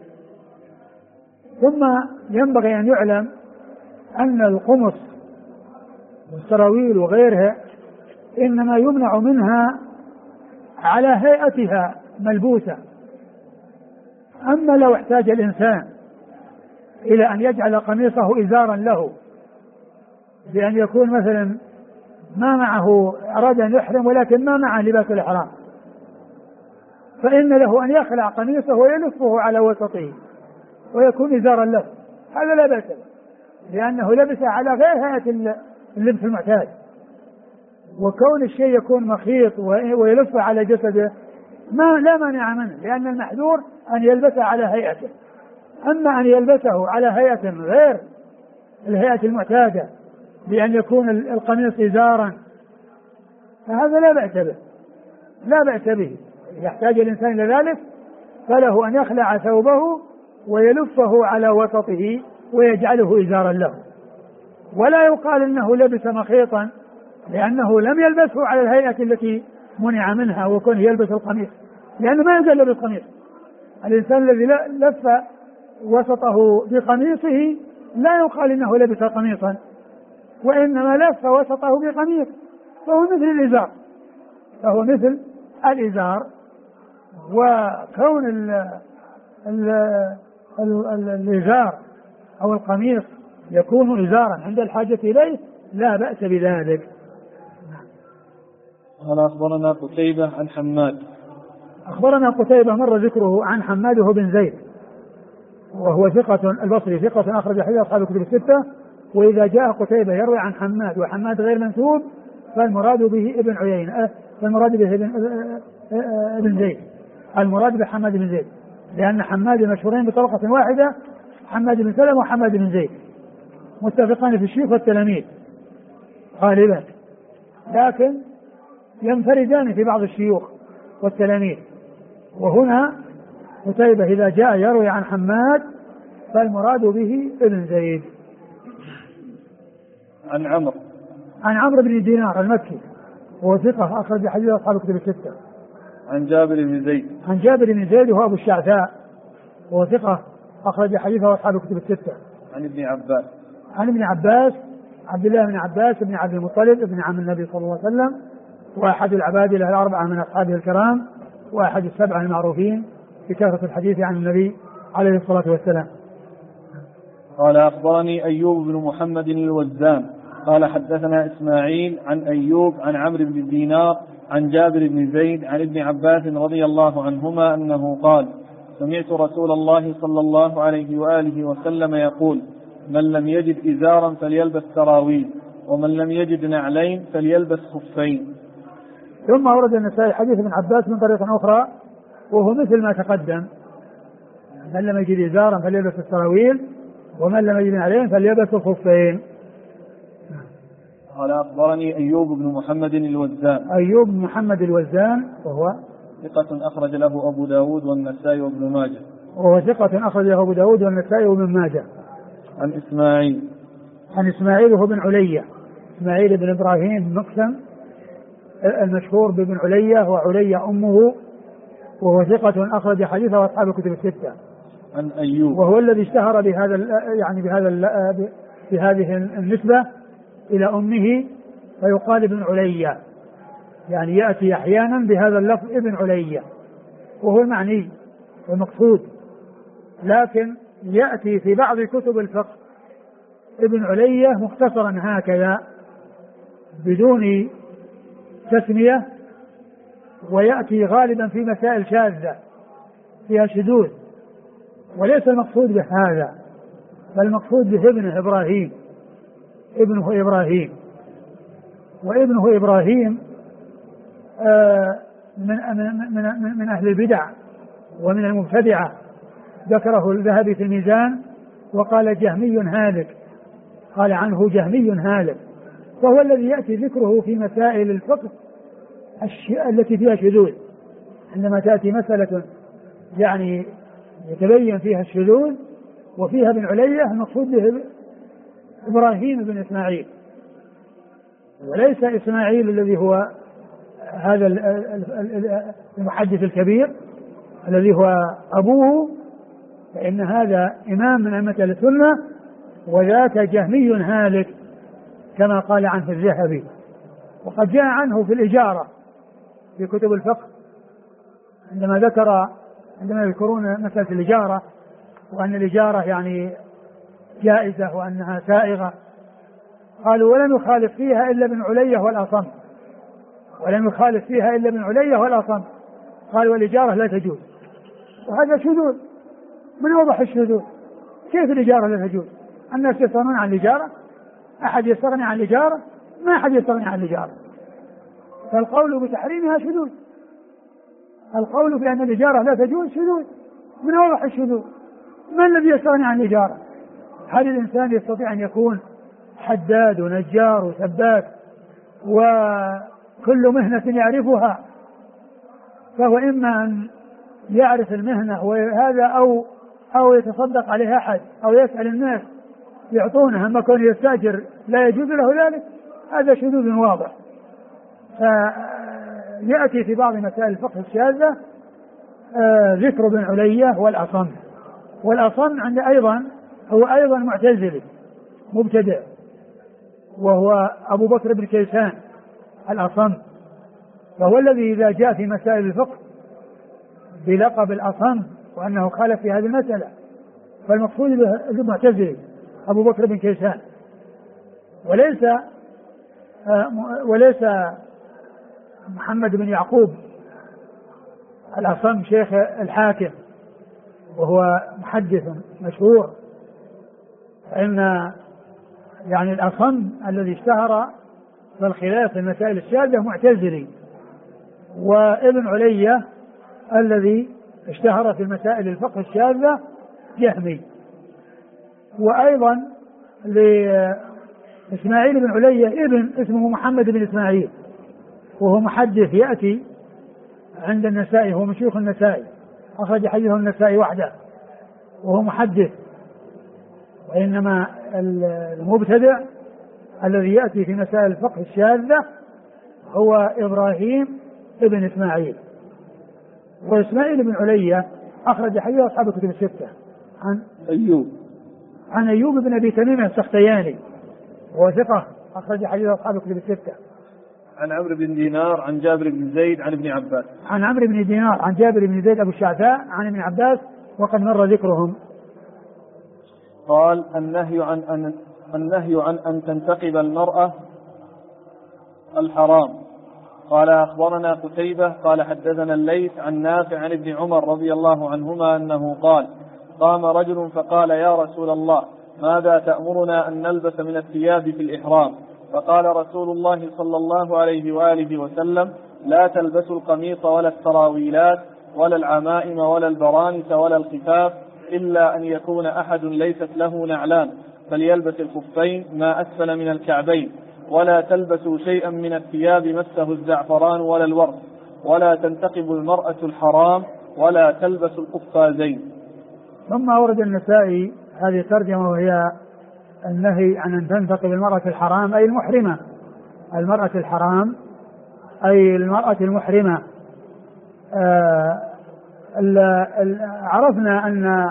ثم ينبغي أن يعلم أن القمص والسراويل وغيرها إنما يمنع منها على هيئتها ملبوسة. أما لو احتاج الإنسان إلى أن يجعل قميصه إزارا له، بأن يكون مثلا ما معه، أراد أن يحرم ولكن ما معه لباس الإحرام، فإن له أن يخلع قميصه ويلفه على وسطه ويكون إزارا له، هذا لا بأس به، لأنه لبس على غير هيئة اللبس المعتاد. وكون الشيء يكون مخيط ويلف على جسده لا مانع منه، لأن المحذور أن يلبس على هيئته. أما أن يلبسه على هيئة غير الهيئة المعتادة بأن يكون القميص إزارا فهذا لا بأس به. يحتاج الإنسان إلى ذلك فله أن يخلع ثوبه ويلفه على وسطه ويجعله إزارا له، ولا يقال إنه لبس مخيطا، لأنه لم يلبسه على الهيئة التي منع منها وكونه يلبس القميص، لأنه ما يزال لبس قميص. الإنسان الذي لف وسطه بقميصه لا يقال إنه لبس قميصا، وإنما لف وسطه بقميص، فهو مثل الإزار. وكون الإزار أو القميص يكون إزارا عند الحاجة إليه لا بأس بذلك. قال أخبرنا قتيبة عن حماد. أخبرنا قتيبة مر ذكره عن حماد بن زيد وهو ثقة البصري، ثقة أخرج حديث أصحاب الكتب الستة. وإذا جاء قتيبة يروي عن حماد وحماد غير منسوب فالمراد به ابن عيينة، فالمراد به ابن زيد، المراد بحماد بن زيد، لأن حماد مشهورين بطرقة واحدة، حماد بن سلمة وحماد بن زيد متفقان في الشيوخ والتلاميذ غالبا، لكن ينفردان في بعض الشيوخ والتلاميذ. وهنا قتيبة إذا جاء يروي عن حماد فالمراد به ابن زيد. عن عمرو بن دينار المكي وهو ثقة أخرج حديث أصحاب الكتب الستة. عن جابر بن زيد وهو أبو الشعثاء وهو ثقة أخرج حديثه أصحاب الكتب الستة. عن ابن عباس عبد الله بن عباس بن عبد المطلب ابن عم النبي صلى الله عليه وسلم، وأحد العبادلة الأربعة من أصحابه الكرام، وأحد السبعة المعروفين بكثرة الحديث عن النبي عليه الصلاة والسلام. قال أخبرني أيوب بن محمد الوزان قال حدثنا إسماعيل عن أيوب عن عمرو بن دينار عن جابر بن زيد عن ابن عباس رضي الله عنهما أنه قال: سمعت رسول الله صلى الله عليه وآله وسلم يقول: من لم يجد إزارا فليلبس سراويل، ومن لم يجد نعلين فليلبس خفين. ثم ورد النسائي حديث ابن عباس من طريقة أخرى وهو مثل ما تقدم: من لم يجد إزارا فليلبس السراويل، ومن لم يجد نعلين فليلبس الخفين. قال أخبرني أيوب بن محمد الوزان وهو ثقة أخرج له أبو داود والنسائي وابن ماجه. عن إسماعيل وهو بن علية، إسماعيل بن إبراهيم بن مقسم المشهور بابن علية وعلية أمه، وهو ثقة أخرج حديثه أصحاب الكتب الستة. عن أيوب وهو الذي اشتهر بهذه النسبة إلى أمه، فيقال ابن علية، يعني يأتي أحيانا بهذا اللفظ ابن علية وهو المعني والمقصود، لكن يأتي في بعض كتب الفقه ابن علية مختصرا هكذا بدون تسمية، ويأتي غالبا في مسائل شاذة فيها شذوذ، وليس المقصود بهذا، بل المقصود به ابنه إبراهيم، وابنه إبراهيم من أهل البدع ومن المبتدعة، ذكره الذهبي في الميزان وقال جهمي هالك، قال عنه جهمي هالك، وهو الذي يأتي ذكره في مسائل الفقه التي فيها شذوذ. عندما تأتي مسألة يعني يتبين فيها الشذوذ وفيها ابن علية، المقصود به إبراهيم بن إسماعيل، وليس إسماعيل الذي هو هذا المحدث الكبير الذي هو أبوه، فإن هذا إمام من أئمة السنة، وذاك جهمي هالك كما قال عنه الذهبي. وقد جاء عنه في الإجارة في كتب الفقه عندما يذكرون مسألة الإجارة، وأن الإجارة يعني جائزة وأنها سائغة، قالوا ولم يخالف فيها إلا ابن علية والأصم، ولم يخالف فيها إلا ابن علية والأصم، قالوا والإجارة لا تجوز. وهذا شذوذ من وضح الشذوذ. كيف الإجارة لا تجوز؟ الناس يستغنون عن الإجارة؟ أحد يستغني عن الإجارة؟ ما أحد يستغني عن الإجارة. فالقول بتحريمها شذوذ، القول بأن الإجارة لا تجوز شذوذ من وضح الشذوذ. من الذي يستغني عن الإجارة؟ هل الإنسان يستطيع أن يكون حداد ونجار وسباك وكل مهنة يعرفها، فهو إما أن يعرف المهنة وهذا أو يتصدق عليها أحد أو يسأل الناس يعطونه، أما كون يستأجر لا يجوز له ذلك، هذا شذوذ واضح. فيأتي في بعض مسائل الفقه الشاذة ذكر ابن علية والأصم. والأصم عند هو أيضا معتزلي مبتدع، وهو أبو بكر بن كيسان الأصم، فهو الذي إذا جاء في مسائل الفقه بلقب الأصم وأنه خالف في هذه المسألة، فالمقصود به المعتزلي أبو بكر بن كيسان، وليس محمد بن يعقوب الأصم شيخ الحاكم، وهو محدث مشهور. فإن يعني الأصم الذي اشتهر بالخلاف في المسائل الشاذة معتزلي، وابن علية الذي اشتهر في المسائل الفقه الشاذة جهمي. وأيضا لإسماعيل بن علية ابن اسمه محمد بن إسماعيل، وهو محدث يأتي عند النسائي، هو من شيوخ النسائي، أخرج حديثه النسائي وحده، وهو محدث. وإنما المبتدع الذي يأتي في مسائل الفقه الشاذة هو إبراهيم ابن إسماعيل. وإسماعيل بن علية أخرج حديث أصحاب الكتب الستة عن أيوب بن أبي تميم السختياني، وهو ثقة أخرج حديث أصحاب الكتب الستة. عن عمرو بن دينار عن جابر بن زيد عن ابن عباس. عن عمرو بن دينار عن جابر بن زيد أبو الشعثاء عن ابن عباس، وقد مر ذكرهم. قال النهي عن أن تنتقب المرأة الحرام. قال أخبرنا قتيبة قال حدثنا الليث عن نافع عن ابن عمر رضي الله عنهما أنه قال قام رجل فقال يا رسول الله ماذا تأمرنا أن نلبس من الثياب في الإحرام؟ فقال رسول الله صلى الله عليه وآله وسلم لا تلبسوا القميص ولا السراويلات ولا العمائم ولا البرانس ولا الخفاف إلا أن يكون أحد ليست له نعلان فليلبس الخفين ما أسفل من الكعبين، ولا تلبسوا شيئا من الثياب مسه الزعفران ولا الورد، ولا تنتقب المرأة الحرام، ولا تلبس القفازين. ثم أورد النسائي هذه الترجمة، وهي النهي عن أن تنتقب المرأة الحرام أي المحرمة، المرأة الحرام أي المرأة المحرمة. عرفنا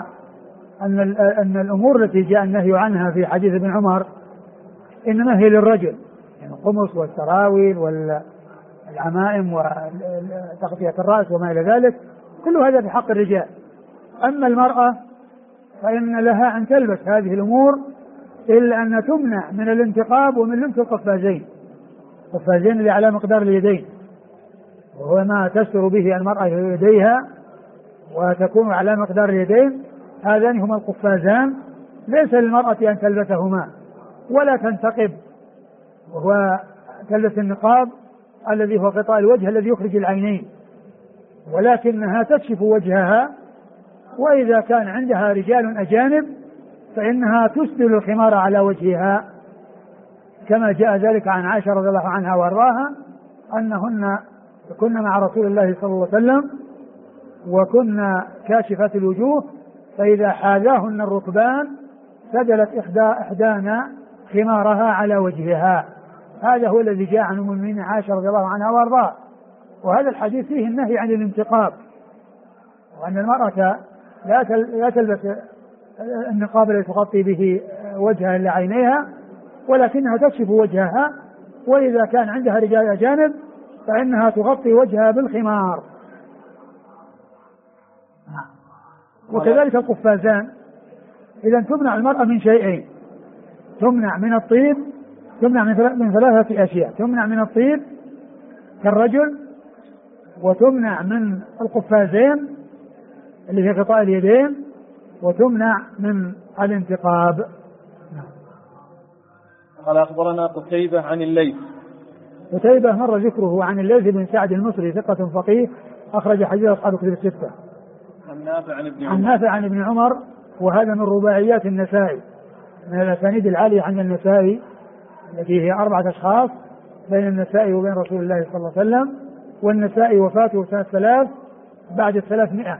أن الأمور التي جاء النهي عنها في حديث ابن عمر إنما هي للرجل، يعني القمص والسراويل والعمائم وتغطية الرأس وما إلى ذلك، كل هذا في حق الرجال. أما المرأة فإن لها أن تلبس هذه الأمور إلا أن تمنع من الانتقاب ومن لبس القفازين، القفازين اللي على مقدار اليدين، وهو ما تستر به المرأة يديها وتكون على مقدار اليدين، هذان هما القفازان، ليس للمرأة أن تلبسهما ولا تنتقب، وهو تلبس النقاب الذي هو غطاء الوجه الذي يخرج العينين، ولكنها تكشف وجهها. وإذا كان عندها رجال أجانب فإنها تسدل الخمار على وجهها كما جاء ذلك عن عائشة رضي الله عنها وارضاها أنهن كن مع رسول الله صلى الله عليه وسلم وكن كاشفات الوجوه، فإذا حاذاهن الركبان سدلت إحدانا خمارها على وجهها. هذا هو الذي جاء عن أم المؤمنين عائشة رضي الله عنها وارضاها. وهذا الحديث فيه النهي عن الانتقاب، وأن المرأة لا تلبس النقاب الذي تغطي به وجهها إلا عينيها، ولكنها تكشف وجهها، وإذا كان عندها رجال أجانب فإنها تغطي وجهها بالخمار. وكذلك القفازان. إذا تمنع المرأة من شيئين: تمنع من الطيب، تمنع من ثلاثة أشياء: تمنع من الطيب كالرجل، وتمنع من القفازين اللي هي غطاء اليدين، وتمنع من الانتقاب. قال أخبرنا قتيبة عن الليث. قتيبة مر ذكره عن الليث بن سعد المصري ثقة فقيه أخرج حديث أصحاب الكتب الستة. عن نافع عن ابن عمر، وهذا من رباعيات النسائي، من الأسانيد العالية عند النسائي التي هي 4 أشخاص بين النسائي وبين رسول الله صلى الله عليه وسلم. والنسائي وفاته سنة 3 بعد 300،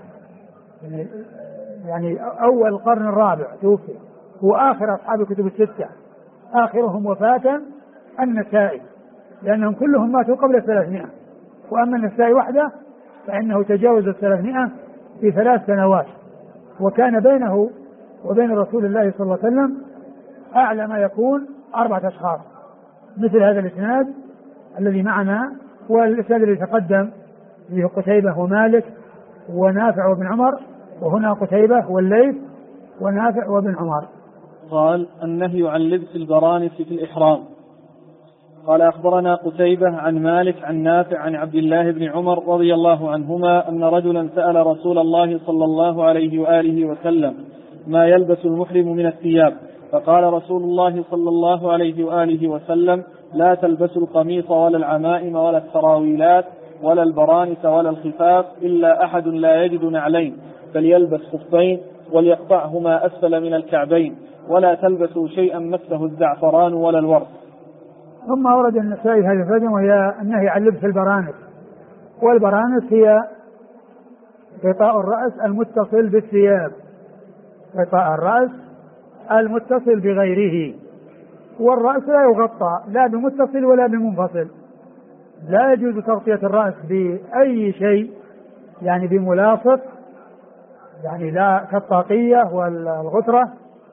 يعني أول القرن الرابع توفي، هو آخر أصحاب الكتب الستة، آخرهم وفاة النسائي، لأنهم كلهم ماتوا قبل 300. وأما النسائي وحده فإنه تجاوز 300 في 3 سنوات، وكان بينه وبين رسول الله صلى الله عليه وسلم أعلى ما يكون 4 أشخاص، مثل هذا الإسناد الذي معنا، والإسناد الذي تقدم فيه قتيبة ومالك ونافع وابن عمر، وهنا قتيبة والليث ونافع وابن عمر. قال: النهي عن لبس البرانس في الإحرام. قال: أخبرنا قتيبة عن مالك عن نافع عن عبد الله بن عمر رضي الله عنهما أن رجلا سأل رسول الله صلى الله عليه وآله وسلم ما يلبس المحرم من الثياب، فقال رسول الله صلى الله عليه وآله وسلم: لا تلبسوا القميص ولا العمائم ولا السراويلات ولا البرانس ولا الخفاف إلا أحد لا يجد نعلين، فليلبس خفين وليقطعهما أسفل من الكعبين، ولا تلبسوا شيئا مسه الزعفران ولا الورق. ثم ورد النسائي هذه الفائدة، وهي النهي عن لبس البرانس. والبرانس هي غطاء الرأس المتصل بالثياب، غطاء الرأس المتصل بغيره. والرأس لا يغطى لا بمتصل ولا بمنفصل، لا يجوز تغطية الرأس بأي شيء، يعني بملاصق، يعني لا كالطاقية والغترة،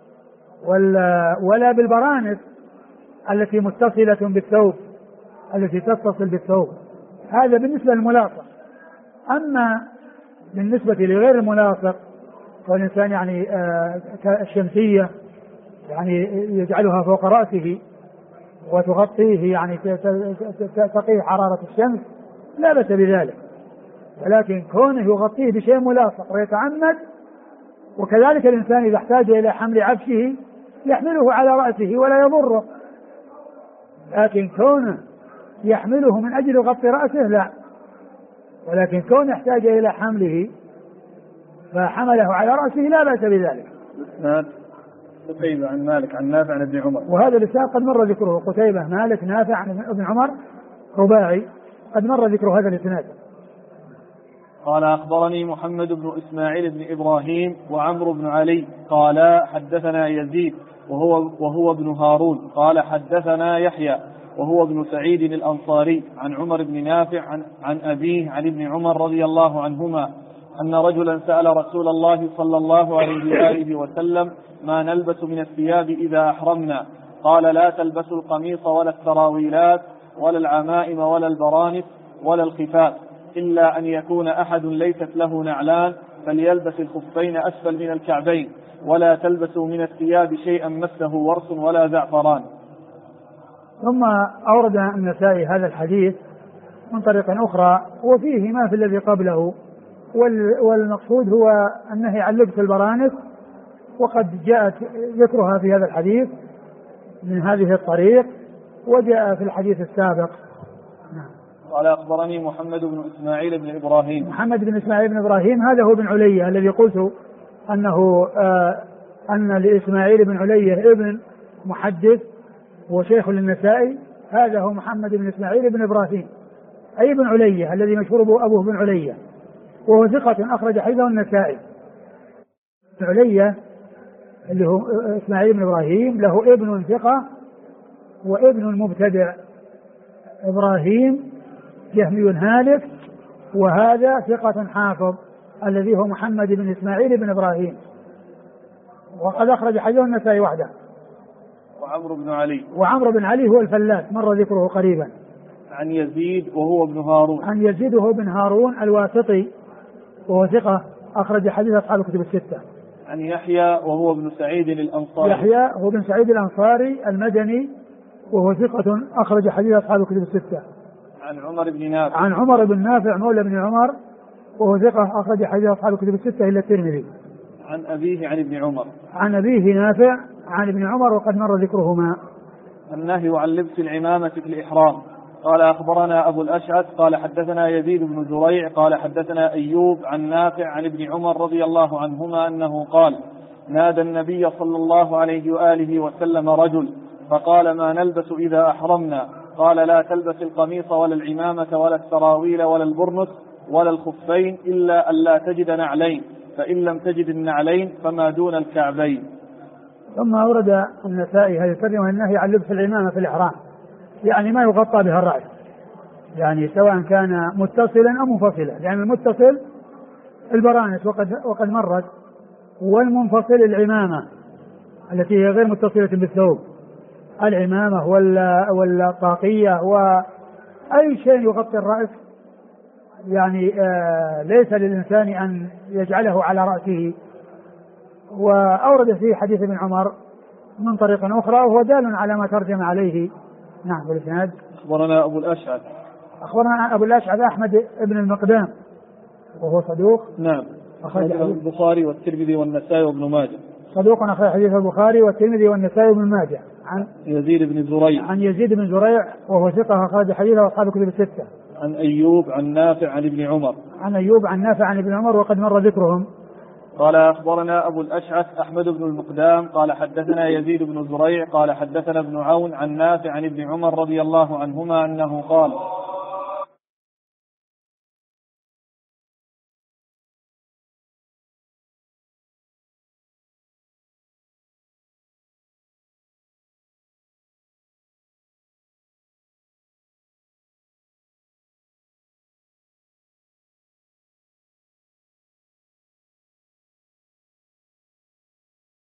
ولا بالبرانس التي متصلة بالثوب، التي تتصل بالثوب. هذا بالنسبة للملاصق. أما بالنسبة لغير الملاصق والإنسان يعني كالشمسية، يعني يجعلها فوق رأسه وتغطيه، يعني تقيه حرارة الشمس، لا بأس بذلك. ولكن كونه يغطيه بشيء ملاصق ويتعمد، وكذلك الإنسان إذا احتاج إلى حمل عفشه يحمله على رأسه ولا يضره، لكن كونه يحمله من أجل غطي رأسه لا. ولكن كونه يحتاج إلى حمله فحمله على رأسه لا بأس بذلك. قتيبة عن مالك عن نافع عن ابن عمر. وهذا الإسناد قد مر ذكره، قتيبة مالك نافع عن ابن عمر رباعي، قد مر ذكر هذا الإسناد. قال: أخبرني محمد بن إسماعيل بن إبراهيم وعمرو بن علي قال: حدثنا يزيد وهو ابن هارون قال: حدثنا يحيى وهو ابن سعيد الأنصاري عن عمر بن نافع عن أبيه عن ابن عمر رضي الله عنهما أن رجلا سأل رسول الله صلى الله عليه وآله وسلم ما نلبس من الثياب إذا أحرمنا، قال: لا تلبسوا القميص ولا السراويلات ولا العمائم ولا البرانس ولا الخفاف، إلا أن يكون أحد ليست له نعلان، فليلبس الخفين أسفل من الكعبين، ولا تلبسوا من الثياب شيئا مسه ورس ولا زعفران. ثم أورد النسائي هذا الحديث من طريق أخرى، وفيه ما في الذي قبله، والمقصود هو النهي عن لبس البرانس، وقد جاءت ذكرها في هذا الحديث من هذه الطريق، وجاء في الحديث السابق. قال: أخبرني محمد بن إسماعيل بن إبراهيم. محمد بن إسماعيل بن إبراهيم هذا هو بن علية الذي قلت أنه أن لإسماعيل بن علية ابن محدث وشيخ للنسائي، هذا هو محمد بن إسماعيل بن إبراهيم أي بن علية الذي مشهور أبوه بن علية، وهو ثقة أخرج حديثه النسائي. بن علية اللي هو إسماعيل بن إبراهيم له ابن ثقة وابن مبتدع، إبراهيم جهمي هالك، وهذا ثقة حافظ الذي هو محمد بن إسماعيل بن إبراهيم، وقد أخرج حديثه النسائي وحده. وعمرو بن علي هو الفلاس مر ذكره قريبا. عن يزيد وهو ابن هارون. عن يزيد وهو ابن هارون الواسطي وهو ثقة أخرج حديث أصحاب الكتب الستة. عن يحيى وهو ابن سعيد الأنصاري. يحيى هو ابن سعيد الأنصاري المدني وهو ثقة أخرج حديث أصحاب الكتب الستة. عن عمر بن نافع. عن عمر بن نافع مولى بن عمر وهو ثقة أخرج حديث أصحاب الكتب الستة إلا الترمذي. عن أبيه عن ابن عمر. عن أبيه نافع عن ابن عمر وقد مر ذكرهما. النهي عن لبس العمامة في الإحرام. قال أخبرنا أبو الأشعث قال حدثنا يزيد بن زريع قال حدثنا أيوب عن نافع عن ابن عمر رضي الله عنهما أنه قال: نادى النبي صلى الله عليه وآله وسلم رجل فقال: ما نلبس إذا أحرمنا؟ قال: لا تلبس القميص ولا العمامة ولا السراويل ولا البرنس ولا الخفين إلا أن لا تجد نعلين، فإن لم تجد النعلين فما دون الكعبين. ثم أورد النسائي هذه الترجمة النهي عن لبس العمامة في الإحرام، يعني ما يغطى بها الرأس، يعني سواء كان متصلا أو منفصلا، يعني المتصل البرانس وقد مرت، والمنفصل العمامة التي هي غير متصلة بالثوب، العمامة والطاقية وأي شيء يغطي الرأس، يعني ليس للإنسان أن يجعله على رأسه. وأورد فيه حديث ابن عمر من طريق أخرى وهو دال على ما ترجم عليه. نعم. والإسناد أخبرنا أبو الأشعث. أخبرنا أبو الأشعث أحمد بن المقدام وهو صدوق. نعم. أخرج البخاري والترمذي والنسائي وابن ماجه. صدوق أخرج حديث البخاري والترمذي والنسائي وابن ماجه. عن يزيد بن زريع. عن يزيد بن زريع وهو ثقة أخرج حديثه أصحاب الكتب الستة. عن أيوب عن نافع عن ابن عمر. عن أيوب عن نافع عن ابن عمر وقد مر ذكرهم. قال أخبرنا أبو الأشعث أحمد بن المقدام قال حدثنا يزيد بن زريع قال حدثنا ابن عون عن نافع عن ابن عمر رضي الله عنهما أنه قال: